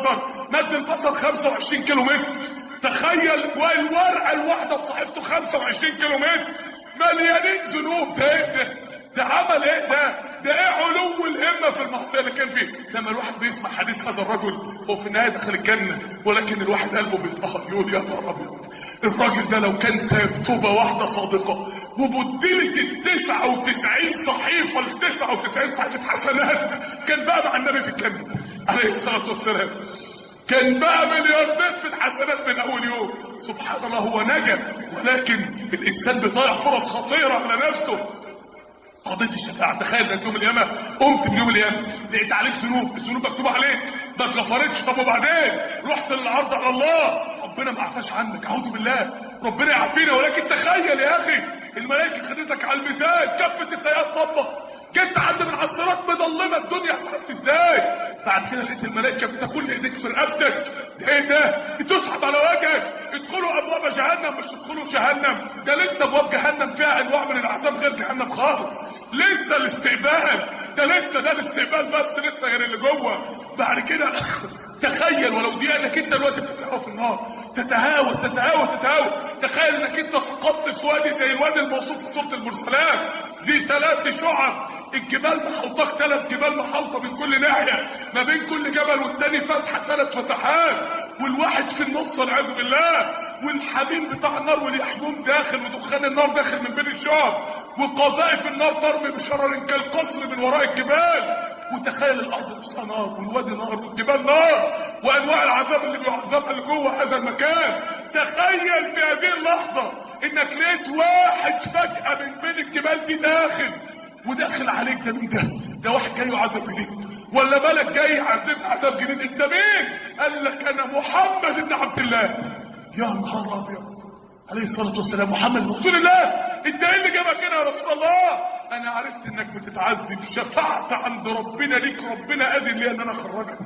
مد البصر 25 كيلو متر. تخيل، والورقه الواحده في صحيفته 25 كيلو متر مليانين ذنوب. ده ايه ده عمل ايه ده ايه علو الهمه في المعصيه اللي كان فيه. لما الواحد بيسمع حديث هذا الرجل هو في النهايه دخل الجنه، ولكن الواحد قلبه بيتقهر، يقول يا نهار ابيض، الراجل ده لو كان تاب توبه واحده صادقه وبدلت ال 99 صحيفه ل 99 صحيفه حسنات، كان بقى مع النبي في الجنه عليه الصلاه والسلام، كان بقى ملياردير في الحسنات من اول يوم. سبحان الله، هو نجا، ولكن الانسان بيضيع فرص خطيره على نفسه. قضية الشفاعة، تخيل انك يوم القيامة قمت من يوم القيامة لقيت عليك ذنوب، الذنوب مكتوبة عليك ما اتغفرتش. طب وبعدين رحت للعرض على الله، ربنا ما عفاش عنك، اعوذ بالله، ربنا يعافينا. ولكن تخيل يا اخي، الملائكة خدتك على الميزان، كفة السيئات طبق، جيت عند من على الصراط مظلمة، الدنيا هتعدي ازاي؟ بعد كده لقيت الملائكة بتاخد ايديك في رقبتك، ده ايه ده؟ بتسحب على وجهك، ادخلوا ابواب جهنم، مش ادخلوا جهنم، ده لسه ابواب جهنم فيها انواع من العذاب غير جهنم خالص، لسه الاستقبال ده، لسه ده الاستقبال بس، لسه غير اللي جوه. بعد كده تخيل ولو دي انك انت دلوقتي بتتهاوى في النار، تتهاوى. تخيل انك انت سقطت في وادي زي الوادي الموصوف في سوره المرسلات، دي 3 شعب، الجبال محوطاك، 3 جبال محوطه من كل ناحيه، ما بين كل جبل والتاني فتحه، 3 فتحات، والواحد في النص والعياذ بالله، والحميم بتاع النار واليحموم داخل، ودخان النار داخل من بين الشعب، وقذائف النار ترمي بشرر كالقصر من وراء الجبال. وتخيل الارض نفسها نار، والوادي نار، والجبال نار، وانواع العذاب اللي بيعذبها اللي جوه هذا المكان. تخيل في هذه اللحظه انك لقيت واحد فجاه من بين الجبال دي داخل عليك. ده مين ده واحد جاي يعذب جديد، ولا ملك جاي يعذب عذاب جديد؟ انت مين؟ قال لك انا محمد بن عبد الله. يا نهار ابيض، عليه الصلاه والسلام، محمد رسول الله. انت ايه اللي جابك هنا يا رسول الله؟ انا عرفت انك بتتعذب، شفعت عند ربنا ليك، ربنا اذن لي ان انا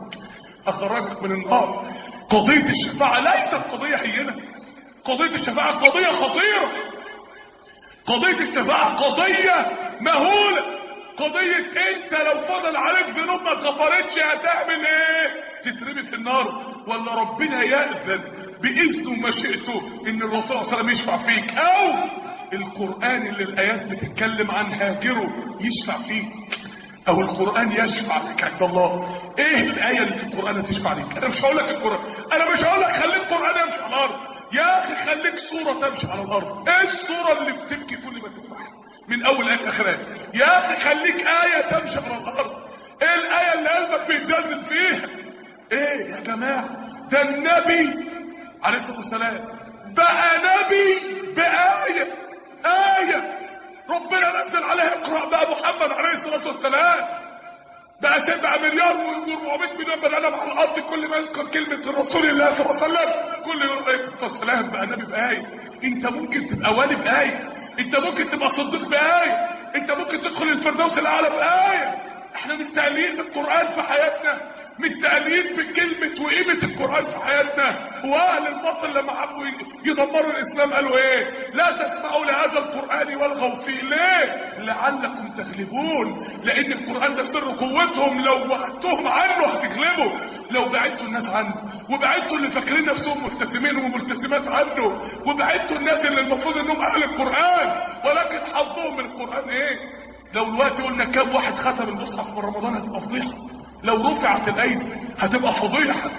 اخرجك من النار. قضيه الشفاعه ليست قضيه هينه، قضيه الشفاعه قضيه خطيره. قضية الشفاعة قضية مهولة، قضية انت لو فضل عليك ذنوب ما اتغفرتش هتعمل ايه؟ تترمي في النار، ولا ربنا يأذن بإذنه ومشيئته ان الرسول صلى الله عليه وسلم يشفع فيك، او القرآن اللي الآيات بتتكلم عن هاجره يشفع فيك، او القرآن يشفع لك عند الله. ايه الآية اللي في القرآن تشفع لك؟ انا مش هقول لك القرآن، انا مش هقول لك خليك القرآن يمشي على الارض، يا اخي خليك صورة تمشي على الارض. ايه الصورة اللي بتبكي كل ما تسمعها من اول آية لاخر؟ يا اخي خليك آية تمشي على الارض. ايه الآية اللي قلبك بيتزلزل فيها؟ ايه يا جماعة؟ ده النبي عليه الصلاة والسلام بقى نبي بآية، آية ربنا نزل عليها اقرأ بقى محمد عليه الصلاة والسلام، بقى 7 مليار و400 مليون بني آدم على الأرض، كل ما يذكر كلمة رسول الله صلى الله عليه وسلم كل يقول عليه الصلاة والسلام بقى نبي بآية. انت ممكن تبقى والي بآية، انت ممكن تبقى صديق بآية، انت ممكن تدخل الفردوس الأعلى بآية. احنا مستقلين بالقرآن في حياتنا، مستقلين بكلمة وقيمة القرآن في حياتنا. واهل الباطل لما حبوا يدمروا الاسلام قالوا ايه؟ لا تسمعوا لهذا القرآن والغوا فيه. ليه؟ لعلكم تغلبون، لان القرآن ده سر قوتهم، لو بعدتهم عنه هتغلبوا، لو بعدتوا الناس عنه وبعدتوا اللي فاكرين نفسهم ملتزمين وملتزمات عنه وبعدتوا الناس اللي المفروض انهم اهل القرآن ولكن حظهم من القرآن ايه؟ لو الوقت قلنا كام واحد ختم المصحف من رمضان هتبقى فضيحة، لو رفعت الايدي هتبقى فضيحة.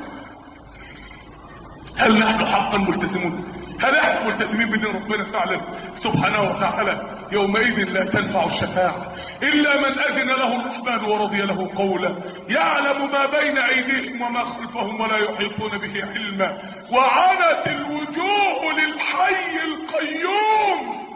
هل نحن حقا ملتزمون؟ هل احنا ملتزمين بدين ربنا فعلا سبحانه وتعالى؟ يومئذ لا تنفع الشفاعة إلا من أذن له الرحمن ورضي له قولا، يعلم ما بين أيديهم وما خلفهم ولا يحيطون به علما، وعنت الوجوه للحي القيوم.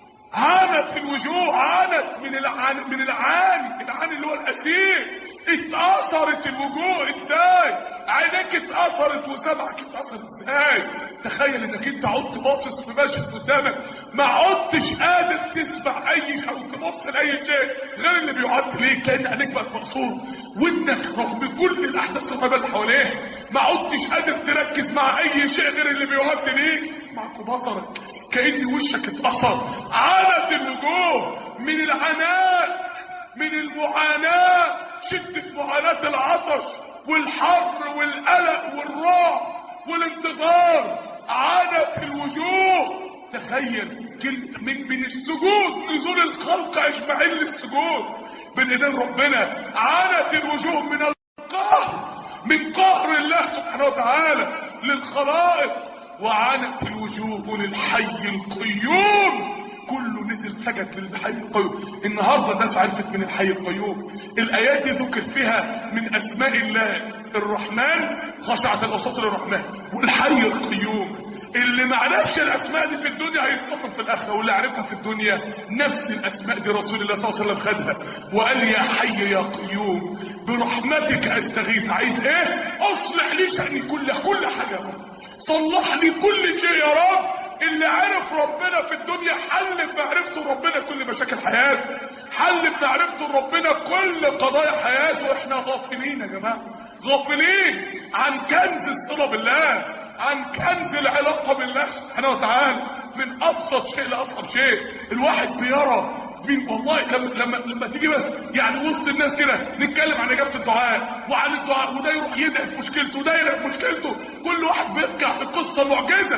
عانت الوجوه، عانت من العاني اللي هو الأسير. اتأثرت الوجوه ازاي؟ عينيك اتأثرت وسمعك اتأثر ازاي؟ تخيل انك انت عدت باصص في مشهد قدامك ما عدتش قادر تسمع اي او تبص لاي شيء غير اللي بيعد ليك، لان عينيك بقت مقصوره، ودنك رغم كل الاحداث الرهيبه اللي حواليها ما عدتش قادر تركز مع اي شيء غير اللي بيعد ليك، اسمعك وبصرك كأن وشك اتأثر. عانت الوجوه من العناء، من المعاناة، شدة معاناة العطش والحر والقلق والرعب والانتظار. عانت الوجوه. تخيل كلمة من السجود، نزول الخلق اجمعين للسجود بين ايدين ربنا. عانت الوجوه من القهر، من قهر الله سبحانه وتعالى للخلائق. وعانت الوجوه للحي القيوم، كله نزل سجد للحي القيوم. النهارده الناس عرفت من الحي القيوم. الايات دي ذكر فيها من اسماء الله الرحمن، خشعت الاصوات للرحمن، والحي القيوم. اللي ما عرفش الاسماء دي في الدنيا هيتصدم في الاخره، واللي عرفها في الدنيا نفس الاسماء دي رسول الله صلى الله عليه وسلم خدها وقال يا حي يا قيوم برحمتك استغيث. عايز ايه؟ اصلح لي شأني كل حاجه يا رب، صلح لي كل شيء يا رب. اللي عرف ربنا في الدنيا حل بمعرفته ربنا كل مشاكل حياته، حل بمعرفته ربنا كل قضايا حياته. احنا غافلين يا جماعه، غافلين عن كنز الصله بالله، عن كنز العلاقه بالله سبحانه وتعالى. من ابسط شيء لاصعب شيء الواحد بيرى مين. والله لما تيجي بس يعني وسط الناس كده نتكلم عن اجابه الدعاء وعن الدعاء، وده يروح يدعي في مشكلته وده يدعي في مشكلته، كل واحد بيرجع بقصه معجزه.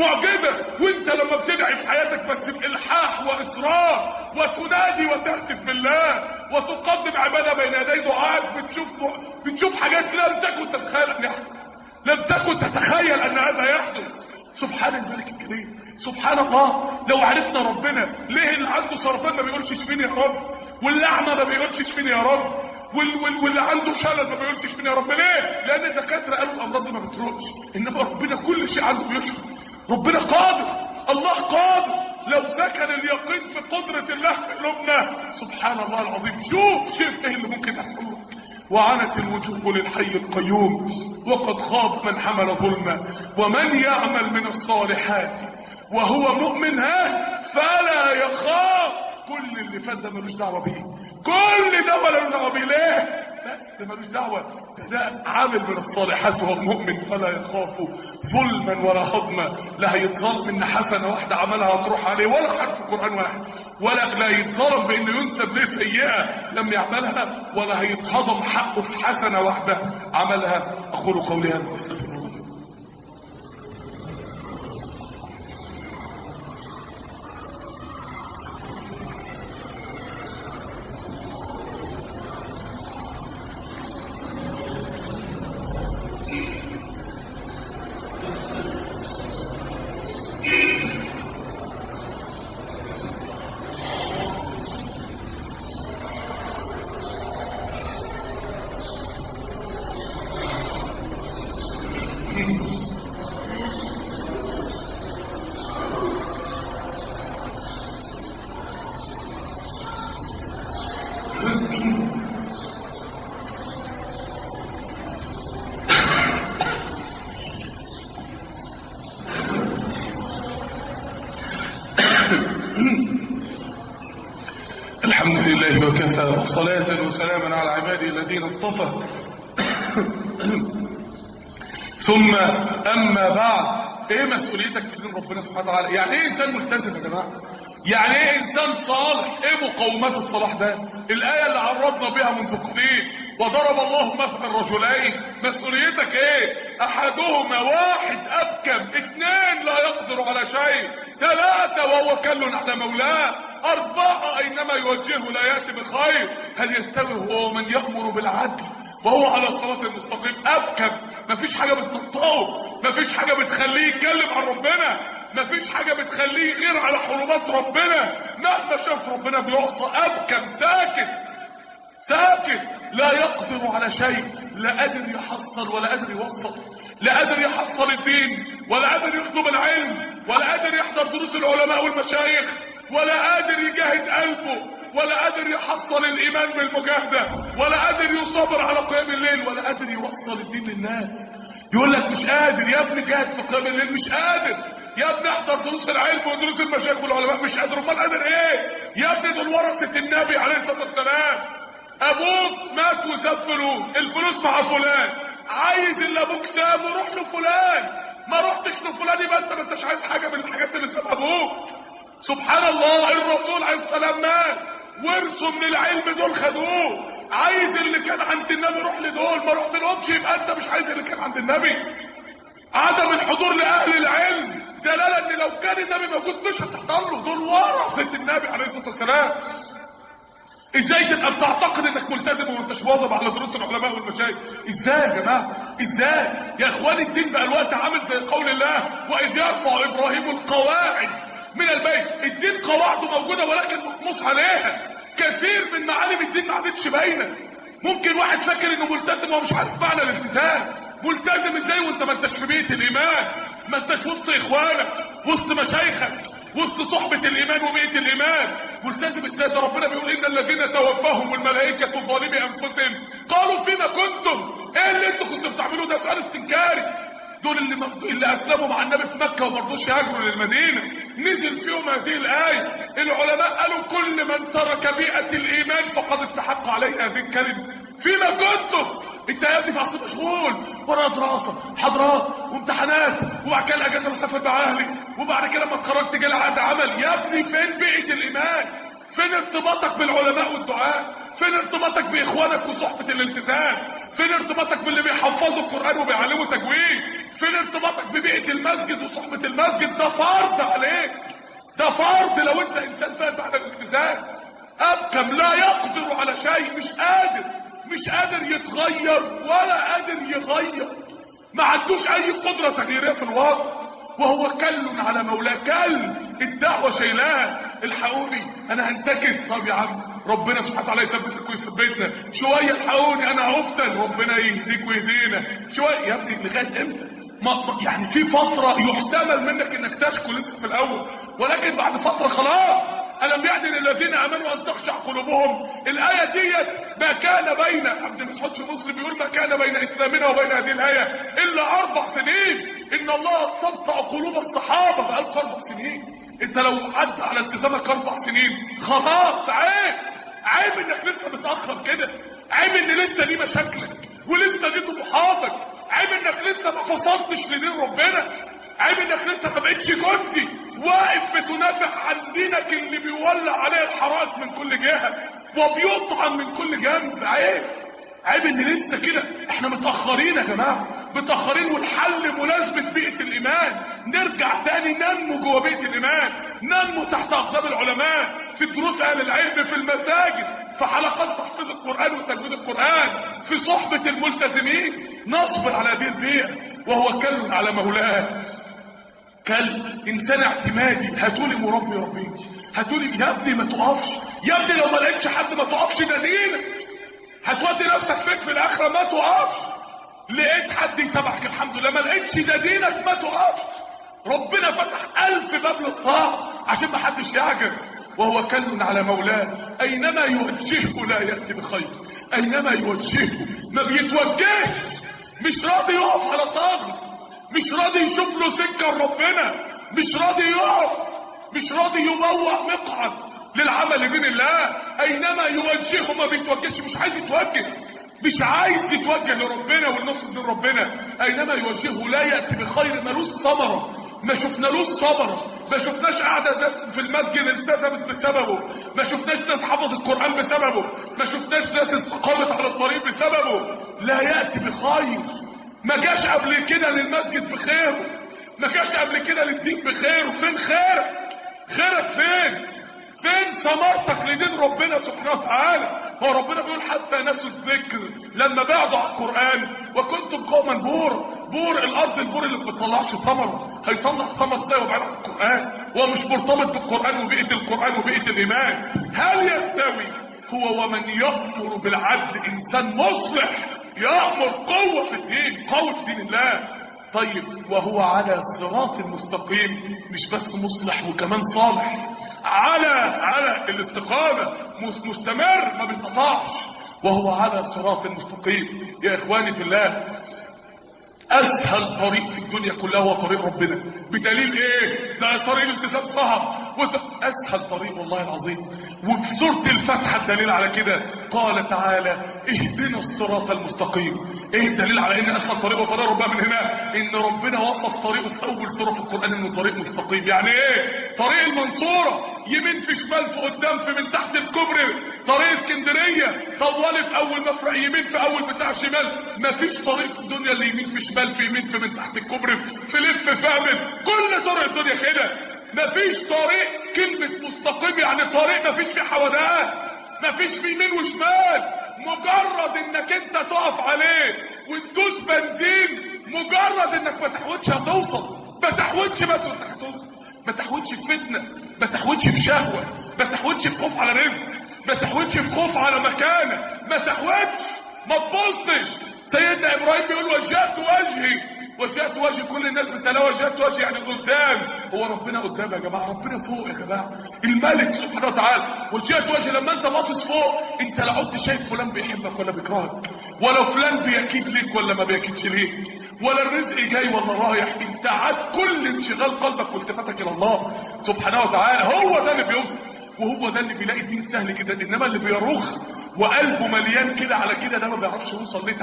وانت لما بتدعي في حياتك بس بإلحاح وإصرار وتنادي وتهتف بالله وتقدم عبادة بين يدي دعاء، بتشوف حاجات لم تكن تتخيل ان يحدث، لم تكن تتخيل ان هذا يحدث. سبحان الملك الكريم، سبحان الله. لو عرفنا ربنا، ليه اللي عنده سرطان ما بيقولش اشفيني يا رب، واللي اعمى ما بيقولش اشفيني يا رب، واللي عنده شلل ما بيقولش اشفيني يا رب؟ ليه؟ لان الدكاتره قالوا الامراض دي ما بتروقش، انما ربنا كل شيء عنده بيشفي. ربنا قادر، الله قادر. لو سكن اليقين في قدرة الله في قلوبنا سبحان الله العظيم. شوف ايه اللي ممكن يحصل لك. وعنت الوجوه للحي القيوم وقد خاب من حمل ظلما ومن يعمل من الصالحات وهو مؤمن فلا يخاف. كل اللي فات ده ملوش دعوه بيه، كل ده ولا له دعوه بيه. ليه؟ بس ده ملوش دعوه، ده عامل من الصالحات وهو مؤمن فلا يخاف ظلما ولا هضما. لا هيتظلم ان حسنه واحده عملها هتروح عليه ولا حرف قران واحد، ولا لا يتظلم بانه ينسب ليه سيئه لم يعملها، ولا هيتهضم حقه في حسنه واحده عملها. اقول قولي هذا واستغفر الله. الحمد لله وكفى، وصلاة وسلاما على عباده الذين اصطفى. ثم أما بعد، ايه مسؤوليتك في دين ربنا سبحانه وتعالى؟ يعني ايه انسان ملتزم يا جماعة؟ يعني ايه انسان صالح؟ ايه مقومات الصلاح ده؟ الآية اللي عرضنا بها منذ قليل، وضرب الله مثل رجلين. مسؤوليتك ايه؟ احدهما واحد ابكم، اثنين لا يقدر على شيء، ثلاثة وهو كل على مولاه، أربعة أينما يوجهه لا يأتي بخير. هل يستوي هو ومن يأمر بالعدل وهو على الصراط المستقيم؟ أبكم، مفيش حاجة بتنطقه، مفيش حاجة بتخليه يتكلم عن ربنا، مفيش حاجة بتخليه يغير على حرمات ربنا، مهما شاف ربنا بيعصى. أبكم، ساكت ساكت، لا يقدر على شيء، لا قادر يحصل ولا قادر يوصل، لا قادر يحصل الدين ولا قادر يطلب العلم ولا قادر يحضر دروس العلماء والمشايخ ولا قادر يجاهد قلبه ولا قادر يحصل الإيمان بالمجاهدة ولا قادر يصبر على قيام الليل ولا قادر يوصل الدين للناس. يقول لك مش قادر يا ابني، جاهد في قيام الليل مش قادر يا ابني، احضر دروس العلم ودروس المشايخ والعلماء مش قادر. امال قادر ايه يا ابني؟ دول ورثة النبي عليه الصلاة والسلام. ابوك مات وساب فلوس، الفلوس مع فلان، عايز اللي ابوك سابه روح له فلان، ما رحتش لفلان يبقى انت ما انتش عايز حاجه من الحاجات اللي سابها ابوك. سبحان الله، الرسول عليه السلام مات، ورثوا من العلم دول خدوه، عايز اللي كان عند النبي روح لدول، ما رحت لهمش يبقى انت مش عايز اللي كان عند النبي. عدم الحضور لاهل العلم دلاله ان لو كان النبي موجود مش هتحضر له، دول ورثة النبي عليه الصلاه والسلام. ازاي تبقى بتعتقد انك ملتزم وما انتش مواظب على دروس العلماء والمشايخ؟ ازاي يا جماعه؟ ازاي يا اخواني؟ الدين بقى الوقت عامل زي قول الله: واذ يرفع ابراهيم القواعد من البيت. الدين قواعده موجوده ولكن مقموص عليها. كثير من معالم الدين ما عادتش باينه. ممكن واحد فاكر انه ملتزم ومش عارف معنى الالتزام. ملتزم ازاي وانت ما انتش في بيت الايمان، ما انتش وسط اخوانك، وسط مشايخك، وسط صحبة الإيمان وبيئة الإيمان؟ ملتزم ازاي؟ ده ربنا بيقول: إن الذين توفاهم الملائكة ظالمي أنفسهم قالوا فيما كنتم. إيه اللي أنتوا كنتوا بتعملوه ده؟ سؤال استنكاري. دول اللي أسلموا مع النبي في مكة وما رضوش يهاجروا للمدينة، نزل فيهم هذه الآية. العلماء قالوا: كل من ترك بيئة الإيمان فقد استحق عليه هذه الكلمة. فيما كنتم. انت يا ابني في عصر مشغول، ورا دراسه، محاضرات وامتحانات، وبعد كده الاجازه بسافر مع اهلي، وبعد كده لما اتخرجت جالي عقد عمل. يا ابني فين بيئه الايمان؟ فين ارتباطك بالعلماء والدعاء؟ فين ارتباطك باخوانك وصحبه الالتزام؟ فين ارتباطك باللي بيحفظوا القران وبيعلموا تجويد؟ فين ارتباطك ببيئه المسجد وصحبه المسجد؟ ده فرض عليك، ده فرض لو انت انسان فاهم معنى الالتزام. ابكم، لا يقدر على شيء، مش قادر يتغير ولا قادر يغير، ما عندوش اي قدرة تغييرية في الواقع، وهو كل على مولاه، كل الدعوة شايلاه. الحقوني انا هنتكس. طب يا عم ربنا سبحانه وتعالى يثبتك ويثبتنا شوية. الحقوني انا هفتن، ربنا يهديك ويهدينا شوية. يا ابني لغاية امتى؟ يعني في فترة يحتمل منك انك تشكو لسه في الاول، ولكن بعد فترة خلاص. ألم يعني للذين آمنوا أن تخشع قلوبهم؟ الآية ديت ما كان بين، ابن مسعود في مسلم بيقول: ما كان بين إسلامنا وبين هذه الآية إلا 4 سنين. إن الله استبطأ قلوب الصحابة. بقالك 4 سنين. أنت لو عدى على التزامك 4 سنين خلاص عيب، عيب إنك لسه متأخر كده. عيب ان لسه دي مشاكلك ولسه دي طموحاتك. عيب انك لسه ما فصلتش لدين ربنا. عيب انك لسه ما بقتش جندي واقف بتنافع عن دينك اللي بيولع عليه الحرائق من كل جهه وبيطعن من كل جنب. عيب ان لسه كده. احنا متاخرين يا جماعه، متاخرين، والحل ملازمه بيئه الايمان. نرجع تاني ننمو جوه بيئه الايمان، ننمو تحت اقدام العلماء، في دروس اهل العلم، في المساجد، في حلقات تحفيظ القران وتجويد القران، في صحبه الملتزمين. نصبر على هذه البيئه. وهو كل على مولاه، انسان اعتمادي. هاتولي مربي يربيني، هاتولي يا ابني ما تقفش. يا ابني لو ما لقيتش حد ما تقفش، ده دينك. هتودي نفسك فين في الاخره؟ ما تقفش. لقيت حد يتابعك الحمد لله، ما لقيتش ده دينك، ما تقفش. ربنا فتح 1000 باب للطاعه عشان ما حدش يعجز. وهو كل على مولاه، اينما يوجهه لا ياتي بخير. اينما يوجهه ما بيتوجهش، مش راضي يقف على ثغر، مش راضي يشوف له سكه لربنا، مش راضي يقف، مش راضي يبوأ مقعد للعمل لدين الله. اينما يوجهه ما بيتوجهش، مش عايز يتوجه، مش عايز يتوجه لربنا والنصر دين ربنا. اينما يوجهه لا ياتي بخير. ملوش ثمره، ما شفنالوش ثمره، ما شفناش قاعده ناس في المسجد التزمت بسببه، ما شفناش ناس حفظت القران بسببه، ما شفناش ناس استقامت على الطريق بسببه. لا ياتي بخير. ما جاش قبل كده للمسجد بخيره، ما جاش قبل كده للدين بخيره. فين خيرك؟ خيرك فين؟ فين ثمرتك لدين ربنا سبحانه وتعالى؟ هو ربنا بيقول حتى نسوا الذكر لما بعدوا عن القرآن وكنتم قوما بورا. بور الارض، البور اللي ما بيطلعش ثمره، هيطلع ثمر ازاي وبعيد عن القرآن؟ هو مش مرتبط بالقرآن وبيئة القرآن وبيئة الإيمان. هل يستوي هو ومن يأمر بالعدل؟ إنسان مصلح يأمر قوة في الدين، قوة في دين الله. طيب وهو على صراط المستقيم، مش بس مصلح وكمان صالح، على الاستقامة، مستمر ما بيتقطعش. وهو على صراط المستقيم. يا إخواني في الله، أسهل طريق في الدنيا كلها هو طريق ربنا. بدليل إيه؟ ده طريق الالتزام صعب، أسهل طريق والله العظيم. وفي سورة الفاتحة الدليل على كده، قال تعالى اهدنا الصراط المستقيم. إيه الدليل على إن أسهل طريق وطريق ربنا من هنا؟ إن ربنا وصف طريقه في أول سورة في القرآن إنه طريق مستقيم. يعني إيه؟ طريق المنصورة يمين في شمال في قدام في من تحت الكوبري. طريق اسكندرية طوالي في أول مفرق يمين في أول بتاع شمال. مفيش طريق في الدنيا اللي يمين في شمال في يمين في من تحت الكوبري في لف في اعمل. كل طرق الدنيا كده. مفيش طريق كلمة مستقيم يعني طريق مفيش فيه حودات، مفيش فيه يمين وشمال. مجرد انك انت تقف عليه وتدوس بنزين، مجرد انك ما تحودش هتوصل. ما تحودش بس وانت هتوصل. ما تحودش في فتنة، ما تحودش في شهوة، ما تحودش في خوف على رزق، ما تحودش في خوف على مكانة، ما تحودش، ما تبصش. سيدنا ابراهيم بيقول وجهت وجهي. كل الناس بتلاقي وجهت وجهي يعني قدام. هو ربنا قدام يا جماعه، ربنا فوق يا جماعه، الملك سبحانه وتعالى. وجهت وجهي لما انت باصص فوق، انت لا عدت شايف فلان بيحبك ولا بيكرهك، ولا فلان بيكيد ليك ولا ما بيكيدش ليك، ولا الرزق جاي ولا رايح. انت عاد كل انشغال قلبك والتفاتك الى الله سبحانه وتعالى. هو ده اللي بيوصل، وهو ده اللي بيلاقي الدين سهل كده. انما اللي بيرخ وقلبه مليان كده على كده، ده ما بيعرفش يوصل ليه.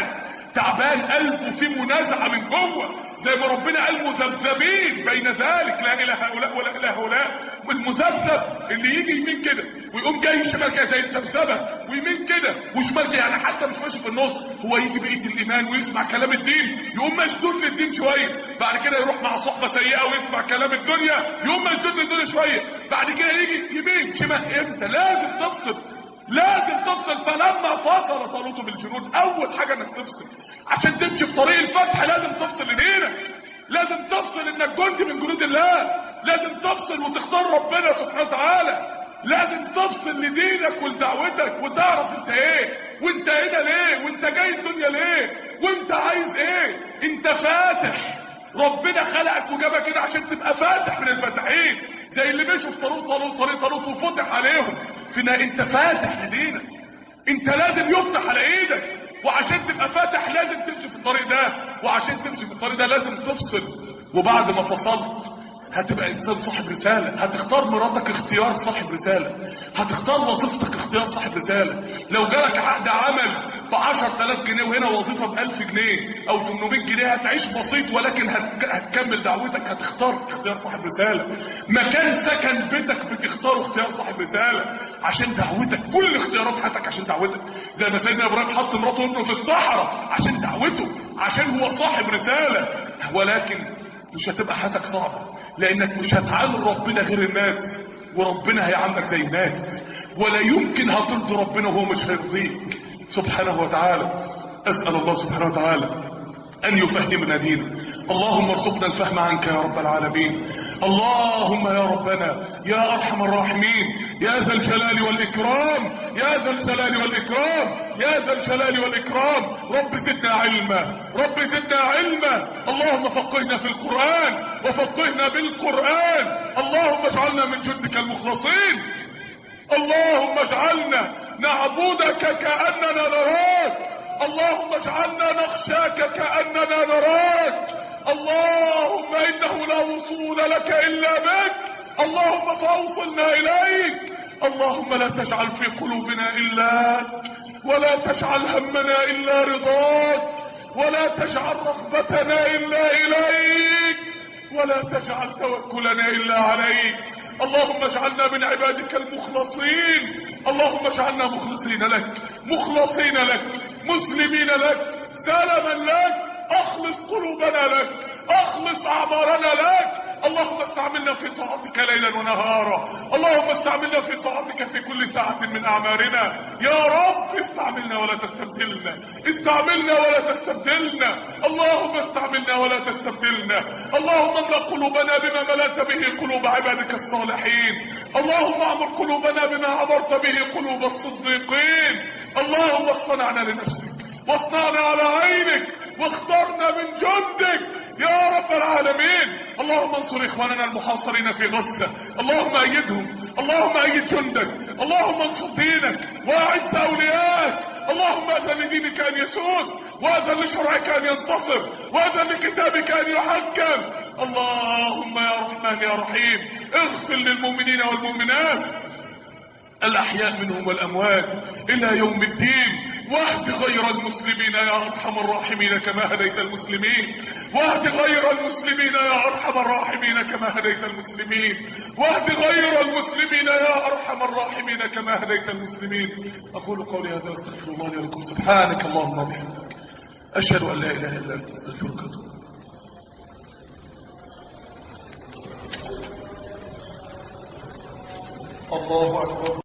تعبان قلبه فيه منازعه من جوه، زي ما ربنا قال مذبذبين بين ذلك، لا اله هؤلاء ولا اله هؤلاء. والمذبذب اللي يجي يمين كده ويقوم جاي شمال كده زي السبسبه، ويمين كده وشمال كده، يعني حتى مش ماشي في النص. هو يجي بقيه الايمان ويسمع كلام الدين يقوم مشدود للدين شويه، بعد كده يروح مع صحبه سيئه ويسمع كلام الدنيا يقوم مشدود للدنيا شويه، بعد كده يجي يمين شمال. امتى لازم تفصل؟ لازم تفصل. فلما فصل طالوت بالجنود، اول حاجه انك تفصل عشان تمشي في طريق الفتح. لازم تفصل لدينك، لازم تفصل انك جندي من جنود الله، لازم تفصل وتختار ربنا سبحانه وتعالى، لازم تفصل لدينك ولدعوتك وتعرف انت ايه، وانت هنا ليه، وانت جاي الدنيا ليه، وانت عايز ايه. انت فاتح، ربنا خلقك وجابك كده عشان تبقى فاتح من الفاتحين، زي اللي مشوا في طريق طالوت وفتح عليهم. فينا انت فاتح لدينك، انت لازم يفتح على ايدك. وعشان تبقى فاتح لازم تمشي في الطريق ده، وعشان تمشي في الطريق ده لازم تفصل. وبعد ما فصلت هتبقى انسان صاحب رسالة. هتختار مراتك اختيار صاحب رسالة. هتختار وظيفتك اختيار صاحب رسالة. لو جالك عقد عمل ب10,000 جنيه وهنا وظيفة ب1000 جنيه او 800 جنيه، هتعيش بسيط ولكن هتكمل دعوتك. هتختار في اختيار صاحب رسالة. مكان سكن بيتك بتختاره اختيار صاحب رسالة عشان دعوتك. كل اختيارات حياتك عشان دعوتك. زي ما سيدنا ابراهيم حط مراته وابنه في الصحراء عشان دعوته، عشان هو صاحب رسالة. ولكن مش هتبقى حياتك صعبة، لانك مش هتعامل ربنا غير الناس، وربنا هيعاملك زي الناس. ولا يمكن هترضي ربنا وهو مش هيرضيك سبحانه وتعالى. اسأل الله سبحانه وتعالى أن يفهمنا دينه. اللهم ارزقنا الفهم عنك يا رب العالمين. اللهم يا ربنا يا أرحم الراحمين، يا ذا الجلال والإكرام، يا ذا الجلال والإكرام، يا ذا الجلال والإكرام. رب زدنا علما، رب زدنا علما. اللهم فقهنا في القرآن وفقهنا بالقرآن. اللهم اجعلنا من جندك المخلصين. اللهم اجعلنا نعبدك كأننا نراك. اللهم اجعلنا نخشاك كأننا نراك. اللهم إنه لا وصول لك إلا بك. اللهم فأوصلنا إليك. اللهم لا تجعل في قلوبنا إلاك، ولا تجعل همنا إلا رضاك، ولا تجعل رغبتنا إلا إليك، ولا تجعل توكلنا إلا عليك. اللهم اجعلنا من عبادك المخلصين. اللهم اجعلنا مخلصين لك، مخلصين لك، مسلمين لك، سلما لك. اخلص قلوبنا لك، اخلص اعمارنا لك. اللهم استعملنا في طاعتك ليلا ونهارا. اللهم استعملنا في طاعتك في كل ساعة من اعمارنا يا رب. استعملنا ولا تستبدلنا، استعملنا ولا تستبدلنا. اللهم استعملنا ولا تستبدلنا. اللهم املأ قلوبنا بما ملأت به قلوب عبادك الصالحين. اللهم اعمر قلوبنا بما عمرت به قلوب الصديقين. اللهم اصطنعنا لنفسك، واصنعنا على عينك، واخترنا من جندك يا رب العالمين. اللهم انصر اخواننا المحاصرين في غزة. اللهم ايدهم، اللهم ايد جندك. اللهم انصر دينك واعز اولياءك. اللهم اذن لدينك ان يسود، واذن لشرعك ان ينتصر، واذن لكتابك ان يحكم. اللهم يا رحمن يا رحيم اغفر للمؤمنين والمؤمنات الأحياء منهم والأموات إلى يوم الدين. واهد غير المسلمين يا أرحم الراحمين كما هديت المسلمين. واهد غير المسلمين يا أرحم الراحمين كما هديت المسلمين. واهد غير المسلمين يا أرحم الراحمين كما هديت المسلمين. أقول قولي هذا واستغفر الله لي ولكم. سبحانك اللهم وبحمدك، أشهد أن لا إله إلا أنت، أستغفرك وأتوب إليك. الله أكبر.